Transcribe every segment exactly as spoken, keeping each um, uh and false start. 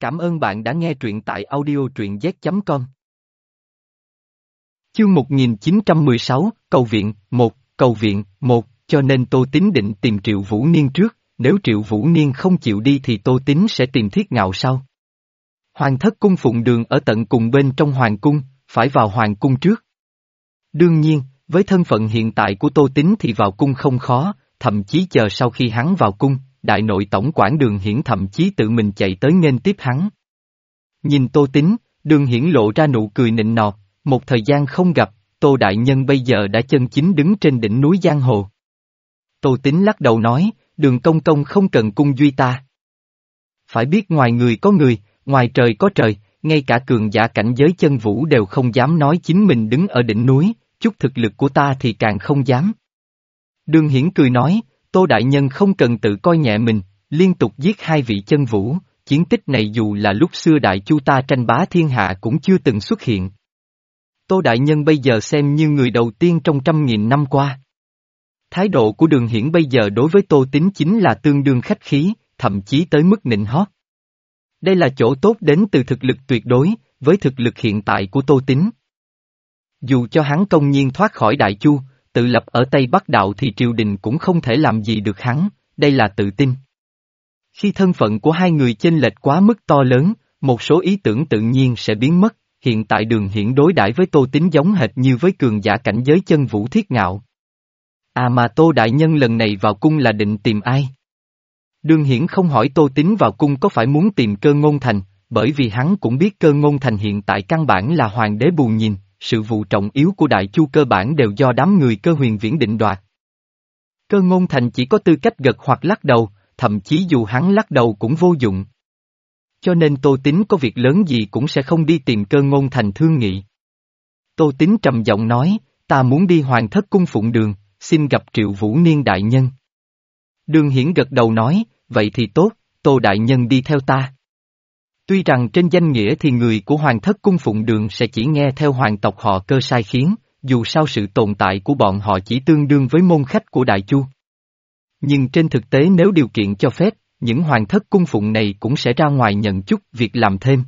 Cảm ơn bạn đã nghe truyện tại audio truyện z chấm com. Chương một nghìn chín trăm mười sáu, Cầu viện, một, Cầu viện, một, cho nên Tô Tín định tìm Triệu Vũ Niên trước, nếu Triệu Vũ Niên không chịu đi thì Tô Tín sẽ tìm Thiết Ngạo sau. Hoàng thất cung Phụng Đường ở tận cùng bên trong hoàng cung, phải vào hoàng cung trước. Đương nhiên, với thân phận hiện tại của Tô Tín thì vào cung không khó, thậm chí chờ sau khi hắn vào cung, đại nội tổng quản Đường Hiển thậm chí tự mình chạy tới nghênh tiếp hắn. Nhìn Tô Tín, Đường Hiển lộ ra nụ cười nịnh nọt, một thời gian không gặp, Tô Đại Nhân bây giờ đã chân chính đứng trên đỉnh núi giang hồ. Tô Tín lắc đầu nói, Đường công công không cần cung duy ta. Phải biết ngoài người có người, ngoài trời có trời, ngay cả cường giả cảnh giới chân vũ đều không dám nói chính mình đứng ở đỉnh núi, chút thực lực của ta thì càng không dám. Đường Hiển cười nói, Tô Đại Nhân không cần tự coi nhẹ mình, liên tục giết hai vị chân vũ, chiến tích này dù là lúc xưa Đại Chu ta tranh bá thiên hạ cũng chưa từng xuất hiện. Tô Đại Nhân bây giờ xem như người đầu tiên trong trăm nghìn năm qua. Thái độ của Đường Hiển bây giờ đối với Tô Tín chính là tương đương khách khí, thậm chí tới mức nịnh hót. Đây là chỗ tốt đến từ thực lực tuyệt đối, với thực lực hiện tại của Tô Tín. Dù cho hắn công nhiên thoát khỏi Đại Chu, tự lập ở Tây Bắc Đạo thì triều đình cũng không thể làm gì được hắn, đây là tự tin. Khi thân phận của hai người chênh lệch quá mức to lớn, một số ý tưởng tự nhiên sẽ biến mất, hiện tại Đường Hiển đối đãi với Tô Tín giống hệt như với cường giả cảnh giới chân vũ Thiết Ngạo. À mà Tô Đại Nhân lần này vào cung là định tìm ai? Đường Hiển không hỏi Tô Tín vào cung có phải muốn tìm Cơ Ngôn Thành, bởi vì hắn cũng biết Cơ Ngôn Thành hiện tại căn bản là hoàng đế bù nhìn, sự vụ trọng yếu của Đại Chu cơ bản đều do đám người Cơ Huyền Viễn định đoạt. Cơ Ngôn Thành chỉ có tư cách gật hoặc lắc đầu, thậm chí dù hắn lắc đầu cũng vô dụng. Cho nên Tô Tín có việc lớn gì cũng sẽ không đi tìm Cơ Ngôn Thành thương nghị. Tô Tín trầm giọng nói, ta muốn đi Hoàng thất cung Phụng Đường, xin gặp Triệu Vũ Niên đại nhân. Đường Hiển gật đầu nói, vậy thì tốt, Tô Đại Nhân đi theo ta. Tuy rằng trên danh nghĩa thì người của Hoàng thất cung Phụng Đường sẽ chỉ nghe theo hoàng tộc họ Cơ sai khiến, dù sao sự tồn tại của bọn họ chỉ tương đương với môn khách của Đại Chu. Nhưng trên thực tế nếu điều kiện cho phép, những hoàng thất cung phụng này cũng sẽ ra ngoài nhận chút việc làm thêm.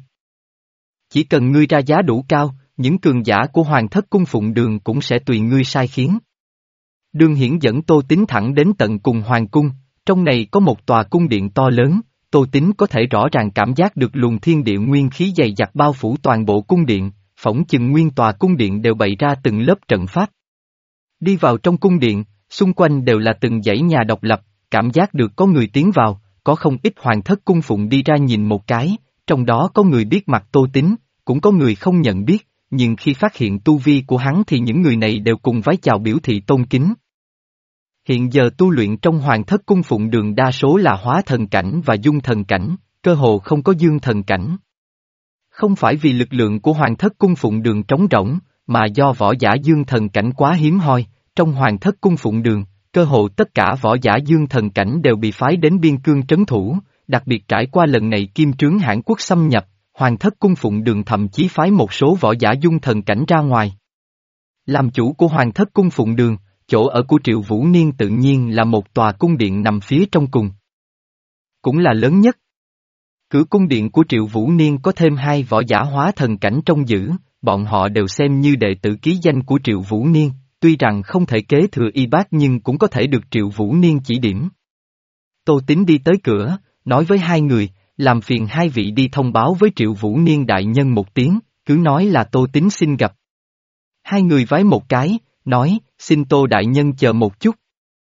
Chỉ cần ngươi ra giá đủ cao, những cường giả của Hoàng thất cung Phụng Đường cũng sẽ tùy ngươi sai khiến. Đường Hiển dẫn Tô Tín thẳng đến tận cùng hoàng cung, trong này có một tòa cung điện to lớn, Tô Tín có thể rõ ràng cảm giác được luồng thiên địa nguyên khí dày dặt bao phủ toàn bộ cung điện, phỏng chừng nguyên tòa cung điện đều bày ra từng lớp trận pháp. Đi vào trong cung điện, xung quanh đều là từng dãy nhà độc lập, cảm giác được có người tiến vào, có không ít hoàng thất cung phụng đi ra nhìn một cái, trong đó có người biết mặt Tô Tín, cũng có người không nhận biết, nhưng khi phát hiện tu vi của hắn thì những người này đều cùng vái chào biểu thị tôn kính. Hiện giờ tu luyện trong Hoàng thất cung Phụng Đường đa số là hóa thần cảnh và dung thần cảnh, cơ hồ không có dương thần cảnh. Không phải vì lực lượng của Hoàng thất cung Phụng Đường trống rỗng, mà do võ giả dương thần cảnh quá hiếm hoi, trong Hoàng thất cung Phụng Đường, cơ hồ tất cả võ giả dương thần cảnh đều bị phái đến biên cương trấn thủ, đặc biệt trải qua lần này Kim Trướng Hãn Quốc xâm nhập, Hoàng thất cung Phụng Đường thậm chí phái một số võ giả dung thần cảnh ra ngoài. Làm chủ của Hoàng thất cung Phụng Đường, chỗ ở của Triệu Vũ Niên tự nhiên là một tòa cung điện nằm phía trong cùng. Cũng là lớn nhất. Cửa cung điện của Triệu Vũ Niên có thêm hai võ giả hóa thần cảnh trông giữ, bọn họ đều xem như đệ tử ký danh của Triệu Vũ Niên, tuy rằng không thể kế thừa y bác nhưng cũng có thể được Triệu Vũ Niên chỉ điểm. Tô Tín đi tới cửa, nói với hai người, làm phiền hai vị đi thông báo với Triệu Vũ Niên đại nhân một tiếng, cứ nói là Tô Tín xin gặp. Hai người vái một cái, nói, xin Tô đại nhân chờ một chút.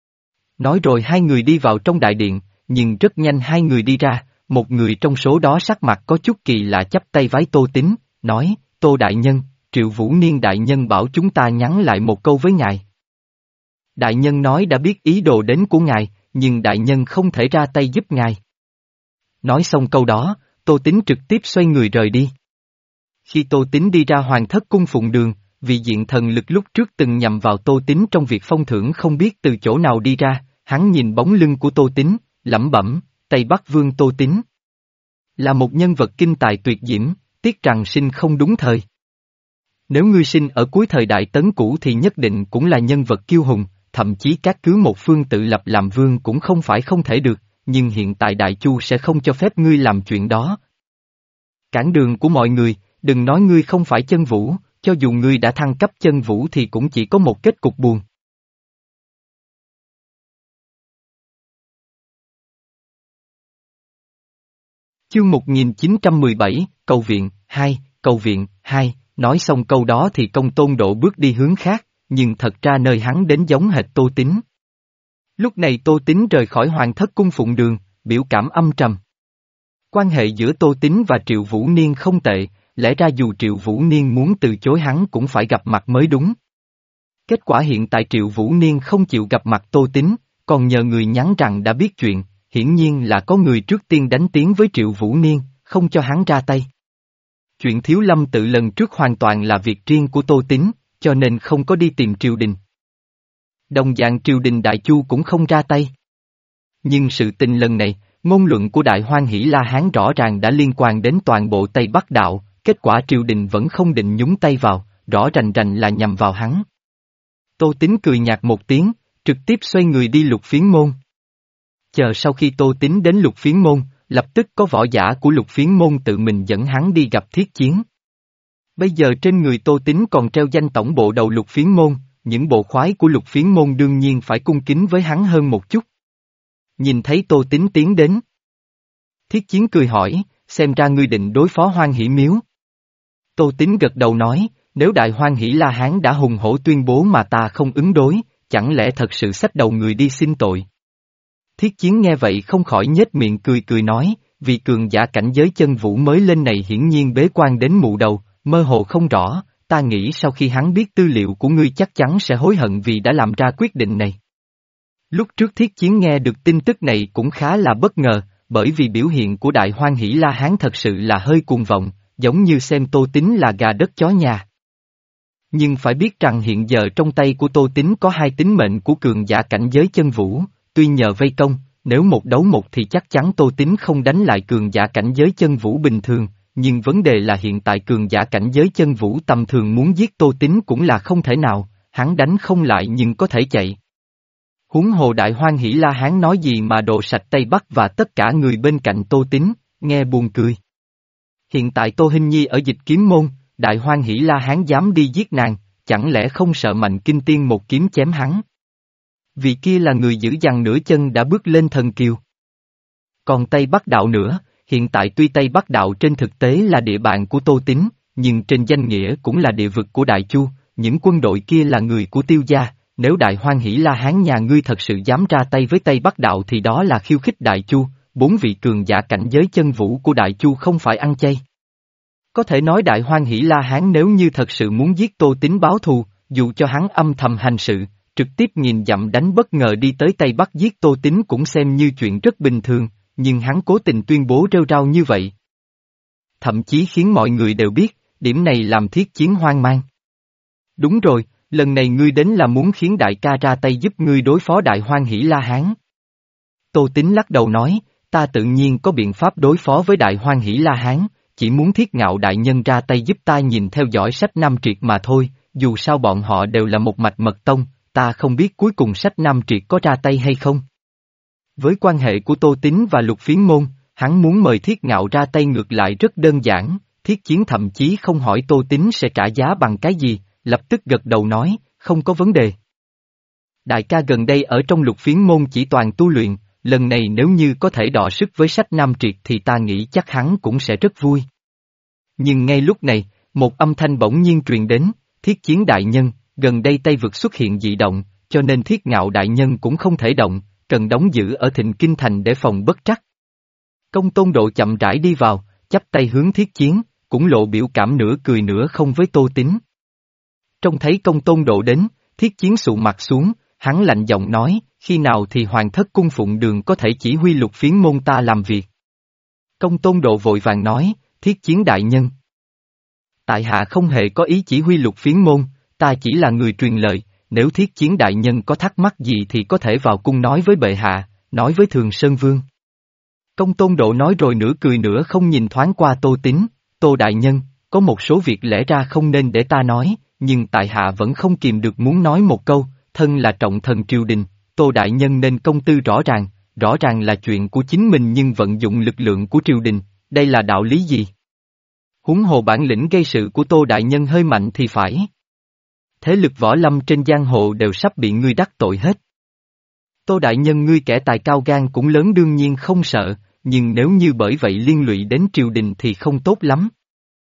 Nói rồi hai người đi vào trong đại điện, nhưng rất nhanh hai người đi ra, một người trong số đó sắc mặt có chút kỳ lạ chắp tay vái Tô Tín, nói, Tô đại nhân, Triệu Vũ Niên đại nhân bảo chúng ta nhắn lại một câu với ngài. Đại nhân nói đã biết ý đồ đến của ngài, nhưng đại nhân không thể ra tay giúp ngài. Nói xong câu đó, Tô Tín trực tiếp xoay người rời đi. Khi Tô Tín đi ra Hoàng thất cung Phụng Đường, vị diện thần lực lúc trước từng nhằm vào Tô Tín trong việc phong thưởng không biết từ chỗ nào đi ra, hắn nhìn bóng lưng của Tô Tín, lẩm bẩm, Tây Bắc Vương Tô Tín. Là một nhân vật kinh tài tuyệt diễm, tiếc rằng sinh không đúng thời. Nếu ngươi sinh ở cuối thời đại Tấn Cũ thì nhất định cũng là nhân vật kiêu hùng, thậm chí các cứ một phương tự lập làm vương cũng không phải không thể được, nhưng hiện tại Đại Chu sẽ không cho phép ngươi làm chuyện đó. Cản đường của mọi người, đừng nói ngươi không phải chân vũ, cho dù ngươi đã thăng cấp chân vũ thì cũng chỉ có một kết cục buồn. Chương một nghìn chín trăm mười bảy, Cầu viện, hai, Cầu viện, hai, nói xong câu đó thì Công Tôn Độ bước đi hướng khác, nhưng thật ra nơi hắn đến giống hệt Tô Tín. Lúc này Tô Tín rời khỏi Hoàng Thất Cung Phụng Đường, biểu cảm âm trầm. Quan hệ giữa Tô Tín và Triệu Vũ Niên không tệ, lẽ ra dù Triệu Vũ Niên muốn từ chối hắn cũng phải gặp mặt mới đúng. Kết quả hiện tại Triệu Vũ Niên không chịu gặp mặt Tô Tín, còn nhờ người nhắn rằng đã biết chuyện, hiển nhiên là có người trước tiên đánh tiếng với Triệu Vũ Niên, không cho hắn ra tay. Chuyện Thiếu Lâm tự lần trước hoàn toàn là việc riêng của Tô Tín, cho nên không có đi tìm triều đình. Đồng dạng triều đình Đại Chu cũng không ra tay. Nhưng sự tình lần này, ngôn luận của Đại Hoan Hỷ La Hán rõ ràng đã liên quan đến toàn bộ Tây Bắc Đạo, kết quả triều đình vẫn không định nhúng tay vào, rõ rành rành là nhằm vào hắn. Tô Tín cười nhạt một tiếng, trực tiếp xoay người đi Lục Phiến Môn. Chờ sau khi Tô Tín đến Lục Phiến Môn, lập tức có võ giả của Lục Phiến Môn tự mình dẫn hắn đi gặp Thiết Chiến. Bây giờ trên người Tô Tín còn treo danh tổng bộ đầu Lục Phiến Môn, những bộ khoái của Lục Phiến Môn đương nhiên phải cung kính với hắn hơn một chút. Nhìn thấy Tô Tín tiến đến. Thiết Chiến cười hỏi, xem ra ngươi định đối phó Hoan Hỷ Miếu. Tô Tín gật đầu nói, nếu Đại Hoan Hỷ La Hán đã hùng hổ tuyên bố mà ta không ứng đối, chẳng lẽ thật sự xách đầu người đi xin tội. Thiết Chiến nghe vậy không khỏi nhếch miệng cười cười nói, vì cường giả cảnh giới chân vũ mới lên này hiển nhiên bế quan đến mụ đầu, mơ hồ không rõ, ta nghĩ sau khi hắn biết tư liệu của ngươi chắc chắn sẽ hối hận vì đã làm ra quyết định này. Lúc trước Thiết Chiến nghe được tin tức này cũng khá là bất ngờ, bởi vì biểu hiện của Đại Hoan Hỷ La Hán thật sự là hơi cuồng vọng, giống như xem Tô Tín là gà đất chó nhà. Nhưng phải biết rằng hiện giờ trong tay của Tô Tín có hai tính mệnh của cường giả cảnh giới chân vũ, tuy nhờ vây công, nếu một đấu một thì chắc chắn Tô Tín không đánh lại cường giả cảnh giới chân vũ bình thường, nhưng vấn đề là hiện tại cường giả cảnh giới chân vũ tầm thường muốn giết Tô Tín cũng là không thể nào, hắn đánh không lại nhưng có thể chạy. Huống hồ Đại Hoan Hỷ La Hán nói gì mà đồ sạch Tây Bắc và tất cả người bên cạnh Tô Tín, nghe buồn cười. Hiện tại Tô Hinh Nhi ở Dịch Kiếm Môn, Đại Hoan Hỷ La Hán dám đi giết nàng, chẳng lẽ không sợ Mạnh Kinh Tiên một kiếm chém hắn? Vì kia là người giữ dằn nửa chân đã bước lên thần kiều. Còn Tây Bắc Đạo nữa, hiện tại tuy Tây Bắc Đạo trên thực tế là địa bàn của Tô Tín, nhưng trên danh nghĩa cũng là địa vực của Đại Chu, những quân đội kia là người của Tiêu gia, nếu Đại Hoan Hỷ La Hán nhà ngươi thật sự dám ra tay với Tây Bắc Đạo thì đó là khiêu khích Đại Chu, bốn vị cường giả cảnh giới chân vũ của Đại Chu không phải ăn chay. Có thể nói Đại Hoan Hỷ La Hán nếu như thật sự muốn giết Tô Tín báo thù, dù cho hắn âm thầm hành sự, trực tiếp nhìn dặm đánh bất ngờ đi tới Tây Bắc giết Tô Tín cũng xem như chuyện rất bình thường, nhưng hắn cố tình tuyên bố rêu rao như vậy. Thậm chí khiến mọi người đều biết, điểm này làm Thiết Chiến hoang mang. Đúng rồi, lần này ngươi đến là muốn khiến đại ca ra tay giúp ngươi đối phó Đại Hoan Hỷ La Hán. Tô Tín lắc đầu nói, ta tự nhiên có biện pháp đối phó với Đại Hoan Hỷ La Hán, chỉ muốn Thiết Ngạo đại nhân ra tay giúp ta nhìn theo dõi sách Nam Triệt mà thôi, dù sao bọn họ đều là một mạch mật tông, ta không biết cuối cùng sách Nam Triệt có ra tay hay không. Với quan hệ của Tô Tín và Lục Phiến Môn, hắn muốn mời Thiết Ngạo ra tay ngược lại rất đơn giản, Thiết Chiến thậm chí không hỏi Tô Tín sẽ trả giá bằng cái gì, lập tức gật đầu nói, không có vấn đề. Đại ca gần đây ở trong Lục Phiến Môn chỉ toàn tu luyện, lần này nếu như có thể đọ sức với sách Nam Triệt thì ta nghĩ chắc hắn cũng sẽ rất vui. Nhưng ngay lúc này, một âm thanh bỗng nhiên truyền đến, Thiết Chiến đại nhân, gần đây Tây Vực xuất hiện dị động, cho nên Thiết Ngạo đại nhân cũng không thể động, cần đóng giữ ở Thịnh Kinh Thành để phòng bất trắc. Công Tôn Độ chậm rãi đi vào, chắp tay hướng Thiết Chiến, cũng lộ biểu cảm nửa cười nửa không với Tô Tín. Trông thấy Công Tôn Độ đến, Thiết Chiến sụ mặt xuống, hắn lạnh giọng nói, khi nào thì Hoàng Thất Cung Phụng Đường có thể chỉ huy Lục Phiến Môn ta làm việc. Công Tôn Độ vội vàng nói, Thiết Chiến đại nhân. Tại hạ không hề có ý chỉ huy Lục Phiến Môn, ta chỉ là người truyền lời, nếu Thiết Chiến đại nhân có thắc mắc gì thì có thể vào cung nói với bệ hạ, nói với Thường Sơn Vương. Công Tôn Độ nói rồi nửa cười nửa không nhìn thoáng qua Tô Tín, Tô đại nhân, có một số việc lẽ ra không nên để ta nói, nhưng tại hạ vẫn không kìm được muốn nói một câu, thân là trọng thần triều đình, Tô đại nhân nên công tư rõ ràng, rõ ràng là chuyện của chính mình nhưng vận dụng lực lượng của triều đình, đây là đạo lý gì? Huống hồ bản lĩnh gây sự của Tô Đại Nhân hơi mạnh thì phải. Thế lực võ lâm trên giang hồ đều sắp bị ngươi đắc tội hết. Tô Đại Nhân ngươi kẻ tài cao gan cũng lớn đương nhiên không sợ, nhưng nếu như bởi vậy liên lụy đến triều đình thì không tốt lắm.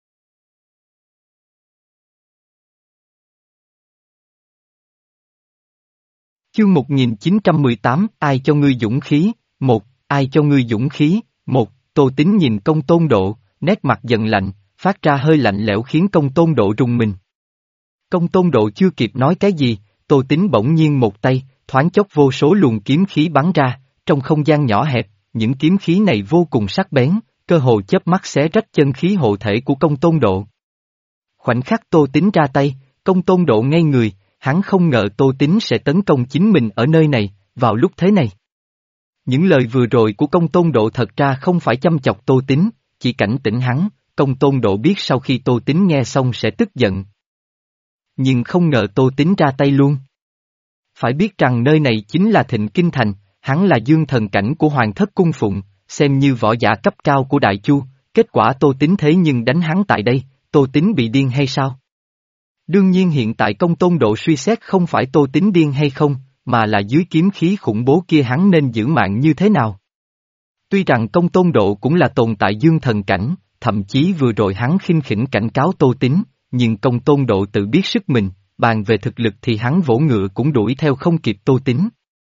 Chương một nghìn chín trăm mười tám, ai cho ngươi dũng khí, một, ai cho ngươi dũng khí, một, Tô Tín nhìn Công Tôn Độ, nét mặt giận lạnh, phát ra hơi lạnh lẽo khiến Công Tôn Độ rùng mình. Công Tôn Độ chưa kịp nói cái gì, Tô Tín bỗng nhiên một tay, thoáng chốc vô số luồng kiếm khí bắn ra, trong không gian nhỏ hẹp, những kiếm khí này vô cùng sắc bén, cơ hồ chớp mắt xé rách chân khí hộ thể của Công Tôn Độ. Khoảnh khắc Tô Tín ra tay, Công Tôn Độ ngây người, hắn không ngờ Tô Tín sẽ tấn công chính mình ở nơi này, vào lúc thế này. Những lời vừa rồi của Công Tôn Độ thật ra không phải châm chọc Tô Tín, chỉ cảnh tỉnh hắn, Công Tôn Độ biết sau khi Tô Tín nghe xong sẽ tức giận. Nhưng không ngờ Tô Tín ra tay luôn. Phải biết rằng nơi này chính là Thịnh Kinh Thành, hắn là dương thần cảnh của Hoàng Thất Cung Phụng, xem như võ giả cấp cao của Đại Chu, kết quả Tô Tín thế nhưng đánh hắn tại đây, Tô Tín bị điên hay sao? Đương nhiên hiện tại Công Tôn Độ suy xét không phải Tô Tín điên hay không, mà là dưới kiếm khí khủng bố kia hắn nên giữ mạng như thế nào. Tuy rằng Công Tôn Độ cũng là tồn tại dương thần cảnh, thậm chí vừa rồi hắn khinh khỉnh cảnh cáo Tô Tín, nhưng Công Tôn Độ tự biết sức mình, bàn về thực lực thì hắn vỗ ngựa cũng đuổi theo không kịp Tô Tín.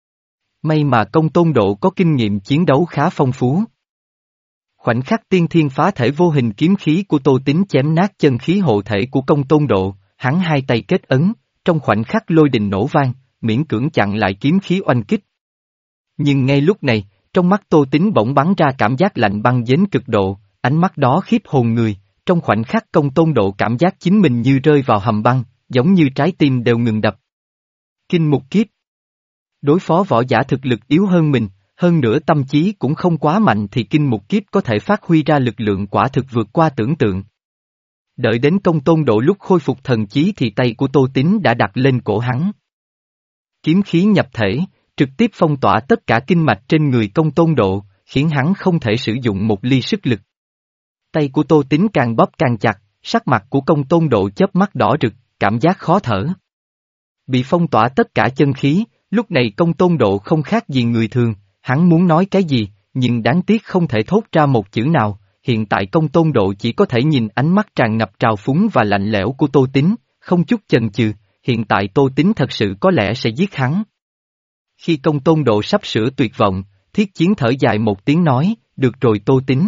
May mà Công Tôn Độ có kinh nghiệm chiến đấu khá phong phú. Khoảnh khắc tiên thiên phá thể vô hình kiếm khí của Tô Tín chém nát chân khí hộ thể của Công Tôn Độ, hắn hai tay kết ấn, trong khoảnh khắc lôi đình nổ vang, miễn cưỡng chặn lại kiếm khí oanh kích. Nhưng ngay lúc này, trong mắt Tô Tín bỗng bắn ra cảm giác lạnh băng đến cực độ, ánh mắt đó khiếp hồn người, trong khoảnh khắc Công Tôn Độ cảm giác chính mình như rơi vào hầm băng, giống như trái tim đều ngừng đập. Kinh mục kiếp. Đối phó võ giả thực lực yếu hơn mình, hơn nữa tâm trí cũng không quá mạnh thì kinh mục kiếp có thể phát huy ra lực lượng quả thực vượt qua tưởng tượng. Đợi đến Công Tôn Độ lúc khôi phục thần trí thì tay của Tô Tín đã đặt lên cổ hắn. Kiếm khí nhập thể, trực tiếp phong tỏa tất cả kinh mạch trên người Công Tôn Độ, khiến hắn không thể sử dụng một ly sức lực. Tay của Tô Tín càng bóp càng chặt, sắc mặt của Công Tôn Độ chớp mắt đỏ rực, cảm giác khó thở. Bị phong tỏa tất cả chân khí, lúc này Công Tôn Độ không khác gì người thường, hắn muốn nói cái gì, nhưng đáng tiếc không thể thốt ra một chữ nào, hiện tại Công Tôn Độ chỉ có thể nhìn ánh mắt tràn ngập trào phúng và lạnh lẽo của Tô Tín, không chút chần chừ, hiện tại Tô Tín thật sự có lẽ sẽ giết hắn. Khi Công Tôn Độ sắp sửa tuyệt vọng, Thiết Chiến thở dài một tiếng nói, được rồi Tô Tín.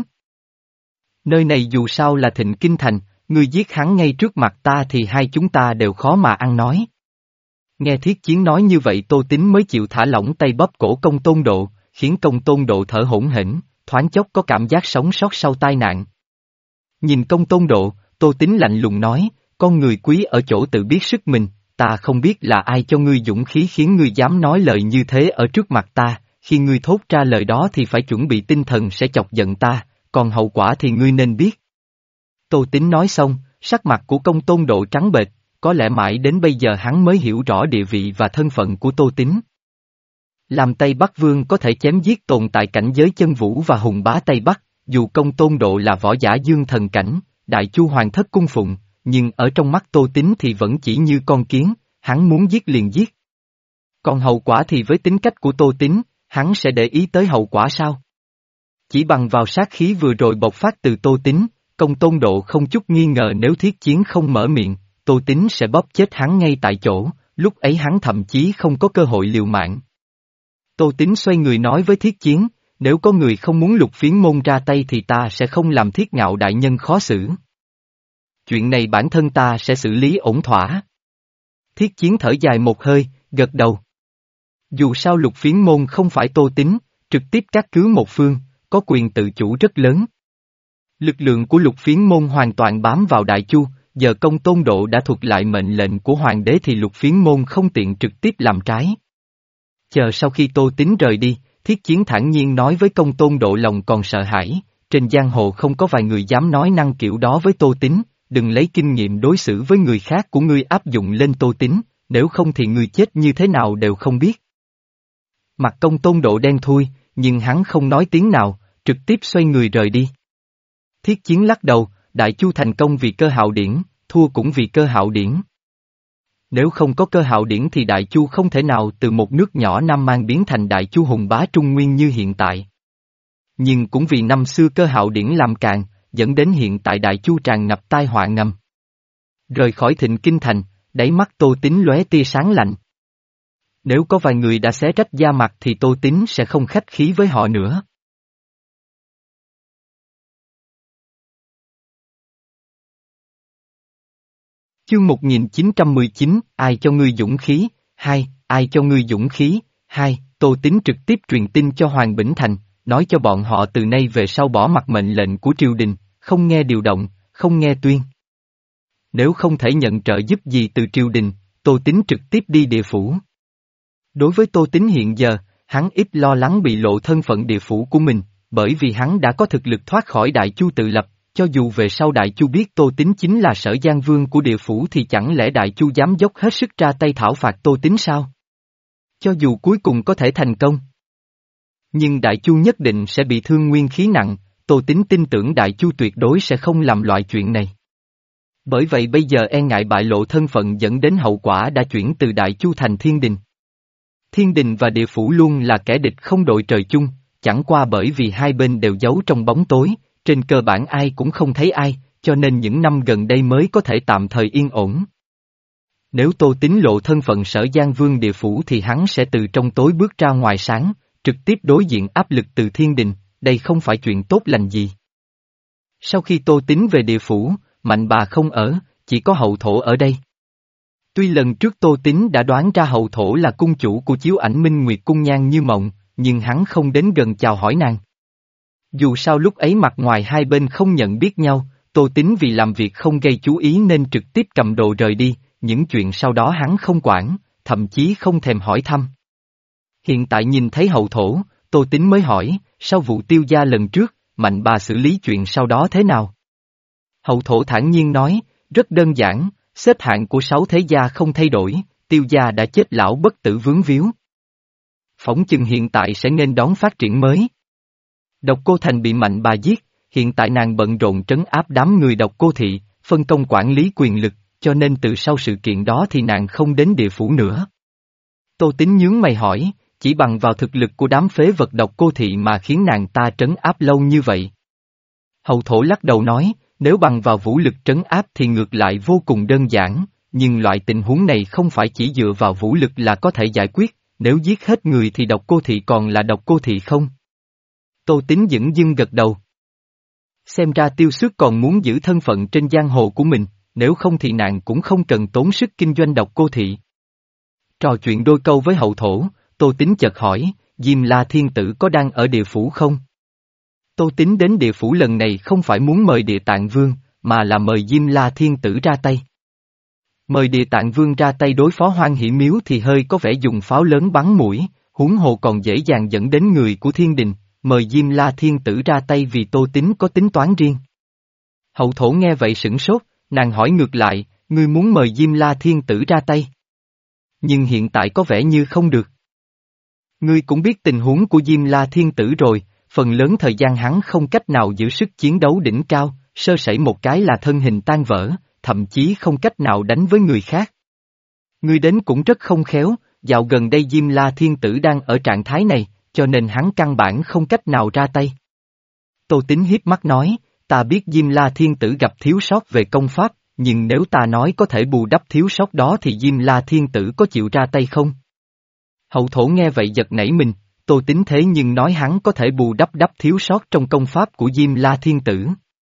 Nơi này dù sao là Thịnh Kinh Thành, ngươi giết hắn ngay trước mặt ta thì hai chúng ta đều khó mà ăn nói. Nghe Thiết Chiến nói như vậy Tô Tín mới chịu thả lỏng tay bóp cổ Công Tôn Độ, khiến Công Tôn Độ thở hổn hển, thoáng chốc có cảm giác sống sót sau tai nạn. Nhìn Công Tôn Độ, Tô Tín lạnh lùng nói, con người quý ở chỗ tự biết sức mình, ta không biết là ai cho ngươi dũng khí khiến ngươi dám nói lời như thế ở trước mặt ta, khi ngươi thốt ra lời đó thì phải chuẩn bị tinh thần sẽ chọc giận ta, còn hậu quả thì ngươi nên biết. Tô Tín nói xong, sắc mặt của Công Tôn Độ trắng bệch, có lẽ mãi đến bây giờ hắn mới hiểu rõ địa vị và thân phận của Tô Tín. Làm Tây Bắc Vương có thể chém giết tồn tại cảnh giới chân vũ và hùng bá Tây Bắc, dù Công Tôn Độ là võ giả dương thần cảnh, Đại Chu Hoàng Thất Cung Phụng, nhưng ở trong mắt Tô Tín thì vẫn chỉ như con kiến, hắn muốn giết liền giết. Còn hậu quả thì với tính cách của Tô Tín, hắn sẽ để ý tới hậu quả sao? Chỉ bằng vào sát khí vừa rồi bộc phát từ Tô Tín, Công Tôn Độ không chút nghi ngờ nếu Thiết Chiến không mở miệng, Tô Tín sẽ bóp chết hắn ngay tại chỗ, lúc ấy hắn thậm chí không có cơ hội liều mạng. Tô Tín xoay người nói với Thiết Chiến, nếu có người không muốn Lục Phiến Môn ra tay thì ta sẽ không làm Thiết Ngạo đại nhân khó xử. Chuyện này bản thân ta sẽ xử lý ổn thỏa. Thiết Chiến thở dài một hơi, gật đầu. Dù sao Lục Phiến Môn không phải Tô Tín, trực tiếp cát cứ một phương, có quyền tự chủ rất lớn. Lực lượng của Lục Phiến Môn hoàn toàn bám vào Đại Chu, giờ Công Tôn Độ đã thuật lại mệnh lệnh của Hoàng đế thì Lục Phiến Môn không tiện trực tiếp làm trái. Chờ sau khi Tô Tín rời đi, Thiết Chiến thản nhiên nói với Công Tôn Độ lòng còn sợ hãi, trên giang hồ không có vài người dám nói năng kiểu đó với Tô Tín, đừng lấy kinh nghiệm đối xử với người khác của ngươi áp dụng lên Tô Tín, nếu không thì ngươi chết như thế nào đều không biết. Mặt Công Tôn Độ đen thui, nhưng hắn không nói tiếng nào, trực tiếp xoay người rời đi. Thiết Chiến lắc đầu, Đại Chu thành công vì cơ hạo điển, thua cũng vì cơ hạo điển. Nếu không có cơ hạo điển thì Đại Chu không thể nào từ một nước nhỏ Nam Man biến thành Đại Chu hùng bá Trung Nguyên như hiện tại. Nhưng cũng vì năm xưa cơ hạo điển làm càn, dẫn đến hiện tại Đại Chu tràn ngập tai họa ngầm. Rời khỏi Thịnh Kinh Thành, đáy mắt Tô Tín lóe tia sáng lạnh. Nếu có vài người đã xé rách da mặt thì Tô Tín sẽ không khách khí với họ nữa. Chương một nghìn chín trăm mười chín, ai cho ngươi dũng khí, hai, ai cho ngươi dũng khí, hai, Tô Tín trực tiếp truyền tin cho Hoàng Bỉnh Thành, nói cho bọn họ từ nay về sau bỏ mặc mệnh lệnh của triều đình, không nghe điều động, không nghe tuyên. Nếu không thể nhận trợ giúp gì từ triều đình, Tô Tín trực tiếp đi địa phủ. Đối với Tô Tín hiện giờ, hắn ít lo lắng bị lộ thân phận địa phủ của mình, bởi vì hắn đã có thực lực thoát khỏi Đại Chu tự lập. Cho dù về sau Đại Chu biết Tô Tín chính là Sở Giang Vương của địa phủ thì chẳng lẽ Đại Chu dám dốc hết sức ra tay thảo phạt Tô Tín sao? Cho dù cuối cùng có thể thành công. Nhưng Đại Chu nhất định sẽ bị thương nguyên khí nặng, Tô Tín tin tưởng Đại Chu tuyệt đối sẽ không làm loại chuyện này. Bởi vậy bây giờ e ngại bại lộ thân phận dẫn đến hậu quả đã chuyển từ Đại Chu thành Thiên Đình. Thiên Đình và địa phủ luôn là kẻ địch không đội trời chung, chẳng qua bởi vì hai bên đều giấu trong bóng tối. Trên cơ bản ai cũng không thấy ai, cho nên những năm gần đây mới có thể tạm thời yên ổn. Nếu Tô Tín lộ thân phận Sở Giang Vương địa phủ thì hắn sẽ từ trong tối bước ra ngoài sáng, trực tiếp đối diện áp lực từ thiên đình, đây không phải chuyện tốt lành gì. Sau khi Tô Tín về địa phủ, Mạnh Bà không ở, chỉ có Hậu Thổ ở đây. Tuy lần trước Tô Tín đã đoán ra Hậu Thổ là cung chủ của chiếu ảnh Minh Nguyệt Cung Nhan Như Mộng, nhưng hắn không đến gần chào hỏi nàng. Dù sao lúc ấy mặt ngoài hai bên không nhận biết nhau, Tô Tín vì làm việc không gây chú ý nên trực tiếp cầm đồ rời đi, những chuyện sau đó hắn không quản, thậm chí không thèm hỏi thăm. Hiện tại nhìn thấy Hậu Thổ, Tô Tín mới hỏi, sau vụ Tiêu gia lần trước, Mạnh Bà xử lý chuyện sau đó thế nào? Hậu Thổ thản nhiên nói, rất đơn giản, xếp hạng của sáu thế gia không thay đổi, Tiêu gia đã chết lão bất tử vướng víu. Phỏng chừng hiện tại sẽ nên đón phát triển mới. Độc Cô Thành bị Mạnh Bà giết, hiện tại nàng bận rộn trấn áp đám người Độc Cô Thị, phân công quản lý quyền lực, cho nên từ sau sự kiện đó thì nàng không đến địa phủ nữa. Tô Tín nhướng mày hỏi, chỉ bằng vào thực lực của đám phế vật Độc Cô Thị mà khiến nàng ta trấn áp lâu như vậy. Hậu Thổ lắc đầu nói, nếu bằng vào vũ lực trấn áp thì ngược lại vô cùng đơn giản, nhưng loại tình huống này không phải chỉ dựa vào vũ lực là có thể giải quyết, nếu giết hết người thì Độc Cô Thị còn là Độc Cô Thị không? Tô Tín dửng dưng gật đầu. Xem ra Tiêu Xước còn muốn giữ thân phận trên giang hồ của mình, nếu không thì nàng cũng không cần tốn sức kinh doanh Độc Cô Thị. Trò chuyện đôi câu với Hậu Thổ, Tô Tín chợt hỏi, Diêm La Thiên Tử có đang ở địa phủ không? Tô Tín đến địa phủ lần này không phải muốn mời Địa Tạng Vương, mà là mời Diêm La Thiên Tử ra tay. Mời Địa Tạng Vương ra tay đối phó Hoan Hỷ Miếu thì hơi có vẻ dùng pháo lớn bắn mũi, huống hồ còn dễ dàng dẫn đến người của thiên đình. Mời Diêm La Thiên Tử ra tay vì Tô Tín có tính toán riêng. Hậu Thổ nghe vậy sửng sốt, nàng hỏi ngược lại, ngươi muốn mời Diêm La Thiên Tử ra tay? Nhưng hiện tại có vẻ như không được. Ngươi cũng biết tình huống của Diêm La Thiên Tử rồi, phần lớn thời gian hắn không cách nào giữ sức chiến đấu đỉnh cao, sơ sẩy một cái là thân hình tan vỡ, thậm chí không cách nào đánh với người khác. Ngươi đến cũng rất không khéo, dạo gần đây Diêm La Thiên Tử đang ở trạng thái này, cho nên hắn căn bản không cách nào ra tay. Tô Tín hiếp mắt nói, ta biết Diêm La Thiên Tử gặp thiếu sót về công pháp, nhưng nếu ta nói có thể bù đắp thiếu sót đó thì Diêm La Thiên Tử có chịu ra tay không? Hậu Thổ nghe vậy giật nảy mình, Tô Tín thế nhưng nói hắn có thể bù đắp đắp thiếu sót trong công pháp của Diêm La Thiên Tử.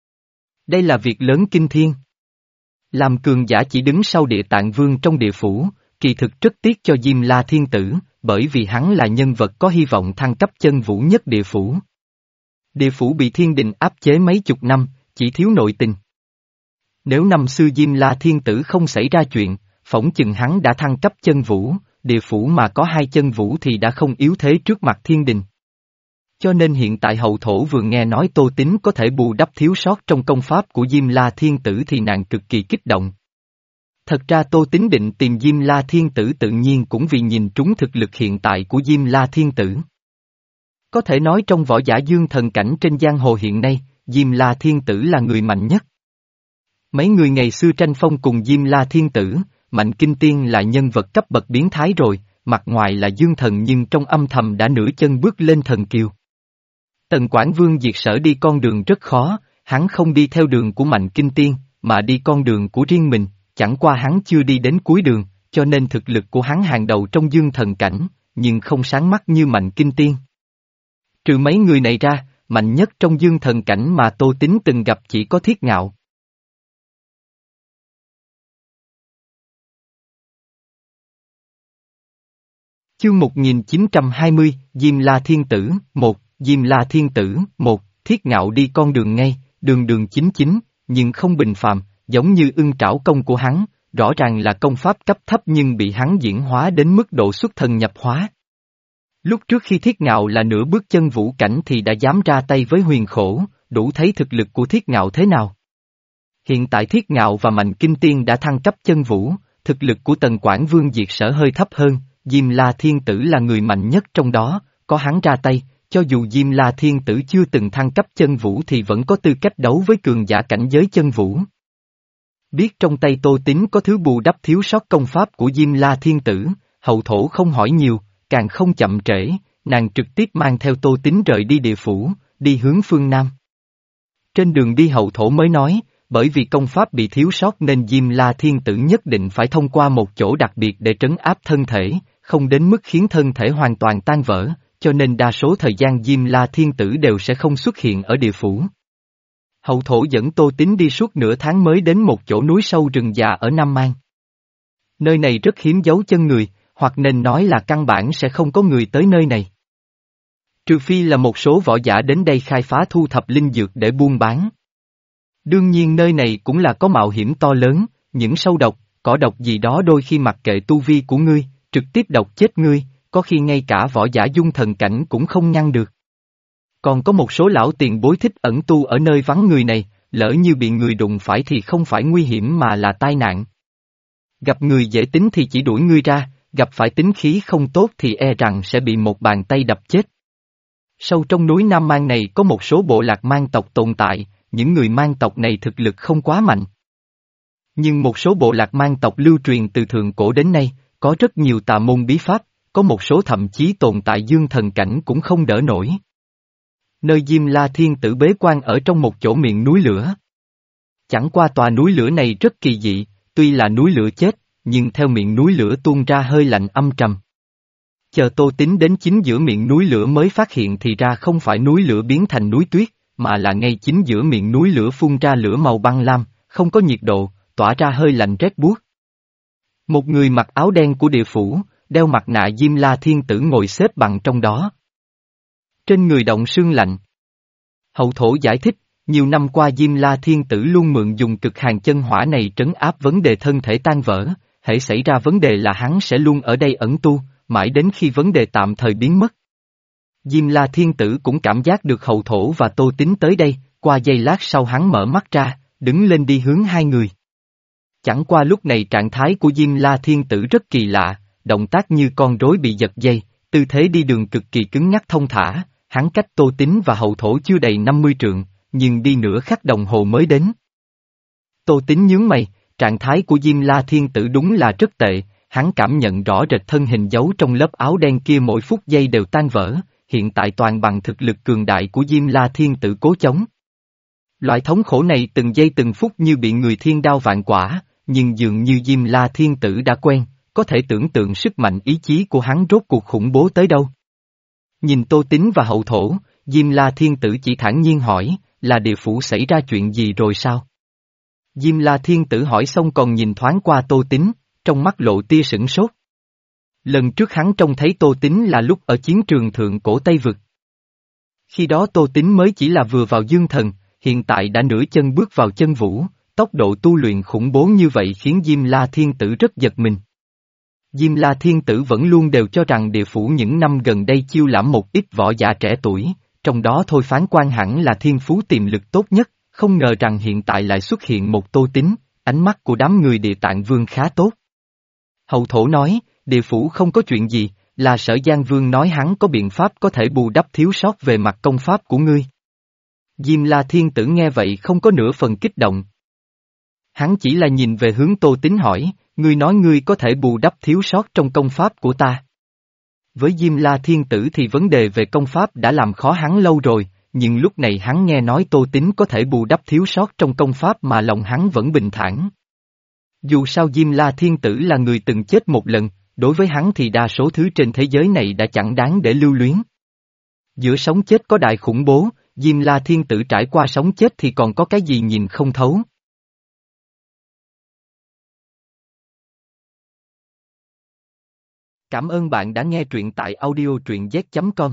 Đây là việc lớn kinh thiên. Làm cường giả chỉ đứng sau Địa Tạng Vương trong địa phủ, kỳ thực rất tiếc cho Diêm La Thiên Tử, bởi vì hắn là nhân vật có hy vọng thăng cấp chân vũ nhất địa phủ. Địa phủ bị thiên đình áp chế mấy chục năm, chỉ thiếu nội tình. Nếu năm xưa Diêm La Thiên Tử không xảy ra chuyện, phỏng chừng hắn đã thăng cấp chân vũ, địa phủ mà có hai chân vũ thì đã không yếu thế trước mặt thiên đình. Cho nên hiện tại Hậu Thổ vừa nghe nói Tô Tín có thể bù đắp thiếu sót trong công pháp của Diêm La Thiên Tử thì nàng cực kỳ kích động. Thật ra Tô Tín định tìm Diêm La Thiên Tử tự nhiên cũng vì nhìn trúng thực lực hiện tại của Diêm La Thiên Tử. Có thể nói trong võ giả dương thần cảnh trên giang hồ hiện nay, Diêm La Thiên Tử là người mạnh nhất. Mấy người ngày xưa tranh phong cùng Diêm La Thiên Tử, Mạnh Kinh Tiên là nhân vật cấp bậc biến thái rồi, mặt ngoài là dương thần nhưng trong âm thầm đã nửa chân bước lên thần kiều. Tần Quảng Vương diệt Sở đi con đường rất khó, hắn không đi theo đường của Mạnh Kinh Tiên, mà đi con đường của riêng mình, chẳng qua hắn chưa đi đến cuối đường, cho nên thực lực của hắn hàng đầu trong dương thần cảnh, nhưng không sáng mắt như Mạnh Kinh Tiên. Trừ mấy người này ra, mạnh nhất trong dương thần cảnh mà Tô Tín từng gặp chỉ có Thiết Ngạo. Chương một nghìn chín trăm hai mươi, Diêm La Thiên Tử, một, Diêm La Thiên Tử, một, Thiết Ngạo đi con đường ngay, đường đường chính chính, nhưng không bình phàm, giống như ưng trảo công của hắn, rõ ràng là công pháp cấp thấp nhưng bị hắn diễn hóa đến mức độ xuất thần nhập hóa. Lúc trước khi Thiết Ngạo là nửa bước chân vũ cảnh thì đã dám ra tay với Huyền Khổ, đủ thấy thực lực của Thiết Ngạo thế nào. Hiện tại Thiết Ngạo và Mạnh Kinh Tiên đã thăng cấp chân vũ, thực lực của Tần Quảng Vương diệt Sở hơi thấp hơn, Diêm La Thiên Tử là người mạnh nhất trong đó, có hắn ra tay, cho dù Diêm La Thiên Tử chưa từng thăng cấp chân vũ thì vẫn có tư cách đấu với cường giả cảnh giới chân vũ. Biết trong tay Tô Tín có thứ bù đắp thiếu sót công pháp của Diêm La Thiên Tử, hậu thổ không hỏi nhiều, càng không chậm trễ, nàng trực tiếp mang theo Tô Tín rời đi địa phủ, đi hướng phương Nam. Trên đường đi hậu thổ mới nói, bởi vì công pháp bị thiếu sót nên Diêm La Thiên Tử nhất định phải thông qua một chỗ đặc biệt để trấn áp thân thể, không đến mức khiến thân thể hoàn toàn tan vỡ, cho nên đa số thời gian Diêm La Thiên Tử đều sẽ không xuất hiện ở địa phủ. Hậu thổ dẫn Tô Tín đi suốt nửa tháng mới đến một chỗ núi sâu rừng già ở Nam Mang. Nơi này rất hiếm dấu chân người, hoặc nên nói là căn bản sẽ không có người tới nơi này. Trừ phi là một số võ giả đến đây khai phá thu thập linh dược để buôn bán. Đương nhiên nơi này cũng là có mạo hiểm to lớn, những sâu độc, cỏ độc gì đó đôi khi mặc kệ tu vi của ngươi, trực tiếp độc chết ngươi, có khi ngay cả võ giả dung thần cảnh cũng không ngăn được. Còn có một số lão tiền bối thích ẩn tu ở nơi vắng người này, lỡ như bị người đụng phải thì không phải nguy hiểm mà là tai nạn. Gặp người dễ tính thì chỉ đuổi ngươi ra, gặp phải tính khí không tốt thì e rằng sẽ bị một bàn tay đập chết. Sâu trong núi Nam Mang này có một số bộ lạc mang tộc tồn tại, những người mang tộc này thực lực không quá mạnh. Nhưng một số bộ lạc mang tộc lưu truyền từ thượng cổ đến nay, có rất nhiều tà môn bí pháp, có một số thậm chí tồn tại dương thần cảnh cũng không đỡ nổi. Nơi Diêm La Thiên Tử bế quan ở trong một chỗ miệng núi lửa. Chẳng qua tòa núi lửa này rất kỳ dị, tuy là núi lửa chết, nhưng theo miệng núi lửa tuôn ra hơi lạnh âm trầm. Chờ Tô Tín đến chính giữa miệng núi lửa mới phát hiện thì ra không phải núi lửa biến thành núi tuyết, mà là ngay chính giữa miệng núi lửa phun ra lửa màu băng lam, không có nhiệt độ, tỏa ra hơi lạnh rét buốt. Một người mặc áo đen của địa phủ, đeo mặt nạ Diêm La Thiên Tử ngồi xếp bằng trong đó. Trên người động sương lạnh. Hậu thổ giải thích, nhiều năm qua Diêm La Thiên Tử luôn mượn dùng cực hàn chân hỏa này trấn áp vấn đề thân thể tan vỡ, hễ xảy ra vấn đề là hắn sẽ luôn ở đây ẩn tu, mãi đến khi vấn đề tạm thời biến mất. Diêm La Thiên Tử cũng cảm giác được hậu thổ và Tô Tín tới đây, qua giây lát sau hắn mở mắt ra, đứng lên đi hướng hai người. Chẳng qua lúc này trạng thái của Diêm La Thiên Tử rất kỳ lạ, động tác như con rối bị giật dây, tư thế đi đường cực kỳ cứng nhắc thông thả, hắn cách Tô Tín và hậu thổ chưa đầy năm mươi trượng, nhưng đi nửa khắc đồng hồ mới đến. Tô Tín nhướng mày, trạng thái của Diêm La Thiên Tử đúng là rất tệ, hắn cảm nhận rõ rệt thân hình giấu trong lớp áo đen kia mỗi phút giây đều tan vỡ, hiện tại toàn bằng thực lực cường đại của Diêm La Thiên Tử cố chống. Loại thống khổ này từng giây từng phút như bị người thiên đao vạn quả, nhưng dường như Diêm La Thiên Tử đã quen, có thể tưởng tượng sức mạnh ý chí của hắn rốt cuộc khủng bố tới đâu. Nhìn Tô Tín và hậu thổ, Diêm La Thiên Tử chỉ thản nhiên hỏi, là địa phủ xảy ra chuyện gì rồi sao? Diêm La Thiên Tử hỏi xong còn nhìn thoáng qua Tô Tín, trong mắt lộ tia sửng sốt. Lần trước hắn trông thấy Tô Tín là lúc ở chiến trường thượng cổ Tây Vực. Khi đó Tô Tín mới chỉ là vừa vào dương thần, hiện tại đã nửa chân bước vào chân vũ, tốc độ tu luyện khủng bố như vậy khiến Diêm La Thiên Tử rất giật mình. Diêm La Thiên Tử vẫn luôn đều cho rằng địa phủ những năm gần đây chiêu lãm một ít võ giả trẻ tuổi, trong đó Thôi Phán Quan hẳn là thiên phú tiềm lực tốt nhất, không ngờ rằng hiện tại lại xuất hiện một Tô Tín, ánh mắt của đám người Địa Tạng Vương khá tốt. Hậu thổ nói, địa phủ không có chuyện gì, là Sở Giang Vương nói hắn có biện pháp có thể bù đắp thiếu sót về mặt công pháp của ngươi. Diêm La Thiên Tử nghe vậy không có nửa phần kích động. Hắn chỉ là nhìn về hướng Tô Tín hỏi, ngươi nói ngươi có thể bù đắp thiếu sót trong công pháp của ta. Với Diêm La Thiên Tử thì vấn đề về công pháp đã làm khó hắn lâu rồi, nhưng lúc này hắn nghe nói Tô Tín có thể bù đắp thiếu sót trong công pháp mà lòng hắn vẫn bình thản. Dù sao Diêm La Thiên Tử là người từng chết một lần, đối với hắn thì đa số thứ trên thế giới này đã chẳng đáng để lưu luyến. Giữa sống chết có đại khủng bố, Diêm La Thiên Tử trải qua sống chết thì còn có cái gì nhìn không thấu. Cảm ơn bạn đã nghe truyện tại audio truyện z chấm com.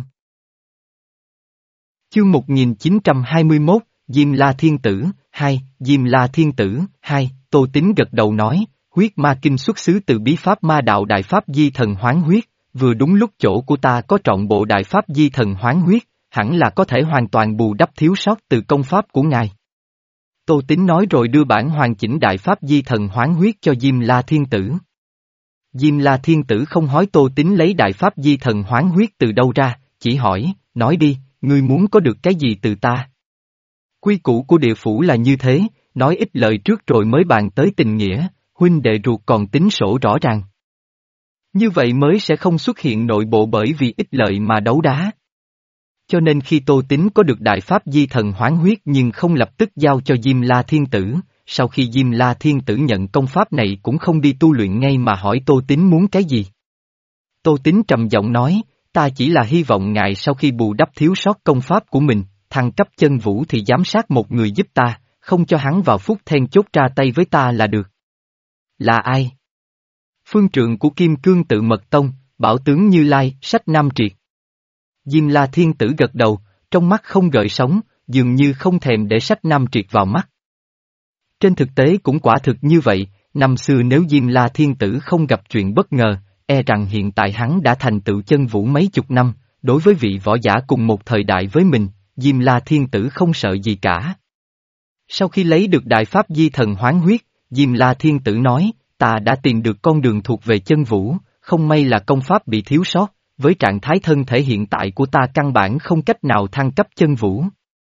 Chương một nghìn chín trăm hai mươi mốt, Diêm La Thiên Tử, hai, Diêm La Thiên Tử, hai, Tô Tín gật đầu nói, huyết ma kinh xuất xứ từ bí pháp ma đạo đại pháp di thần hoán huyết, vừa đúng lúc chỗ của ta có trọn bộ đại pháp di thần hoán huyết, hẳn là có thể hoàn toàn bù đắp thiếu sót từ công pháp của ngài. Tô Tín nói rồi đưa bản hoàn chỉnh đại pháp di thần hoán huyết cho Diêm La Thiên Tử. Diêm La Thiên Tử không hỏi Tô Tín lấy đại pháp di thần hoán huyết từ đâu ra, chỉ hỏi, nói đi, ngươi muốn có được cái gì từ ta? Quy củ của địa phủ là như thế, nói ít lời trước rồi mới bàn tới tình nghĩa, huynh đệ ruột còn tính sổ rõ ràng. Như vậy mới sẽ không xuất hiện nội bộ bởi vì ít lợi mà đấu đá. Cho nên khi Tô Tín có được đại pháp di thần hoán huyết nhưng không lập tức giao cho Diêm La Thiên Tử, sau khi Diêm La Thiên Tử nhận công pháp này cũng không đi tu luyện ngay mà hỏi Tô Tín muốn cái gì. Tô Tín trầm giọng nói, ta chỉ là hy vọng ngài sau khi bù đắp thiếu sót công pháp của mình, thăng cấp chân vũ thì giám sát một người giúp ta, không cho hắn vào phút then chốt ra tay với ta là được. Là ai? Phương trượng của Kim Cương Tự Mật Tông, Bảo tướng Như Lai, sách Nam Triệt. Diêm La Thiên Tử gật đầu, trong mắt không gợn sóng, dường như không thèm để sách Nam Triệt vào mắt. Trên thực tế cũng quả thực như vậy, năm xưa nếu Diêm La Thiên Tử không gặp chuyện bất ngờ, e rằng hiện tại hắn đã thành tựu chân vũ mấy chục năm, đối với vị võ giả cùng một thời đại với mình, Diêm La Thiên Tử không sợ gì cả. Sau khi lấy được đại pháp di thần hoán huyết, Diêm La Thiên Tử nói, ta đã tìm được con đường thuộc về chân vũ, không may là công pháp bị thiếu sót, với trạng thái thân thể hiện tại của ta căn bản không cách nào thăng cấp chân vũ.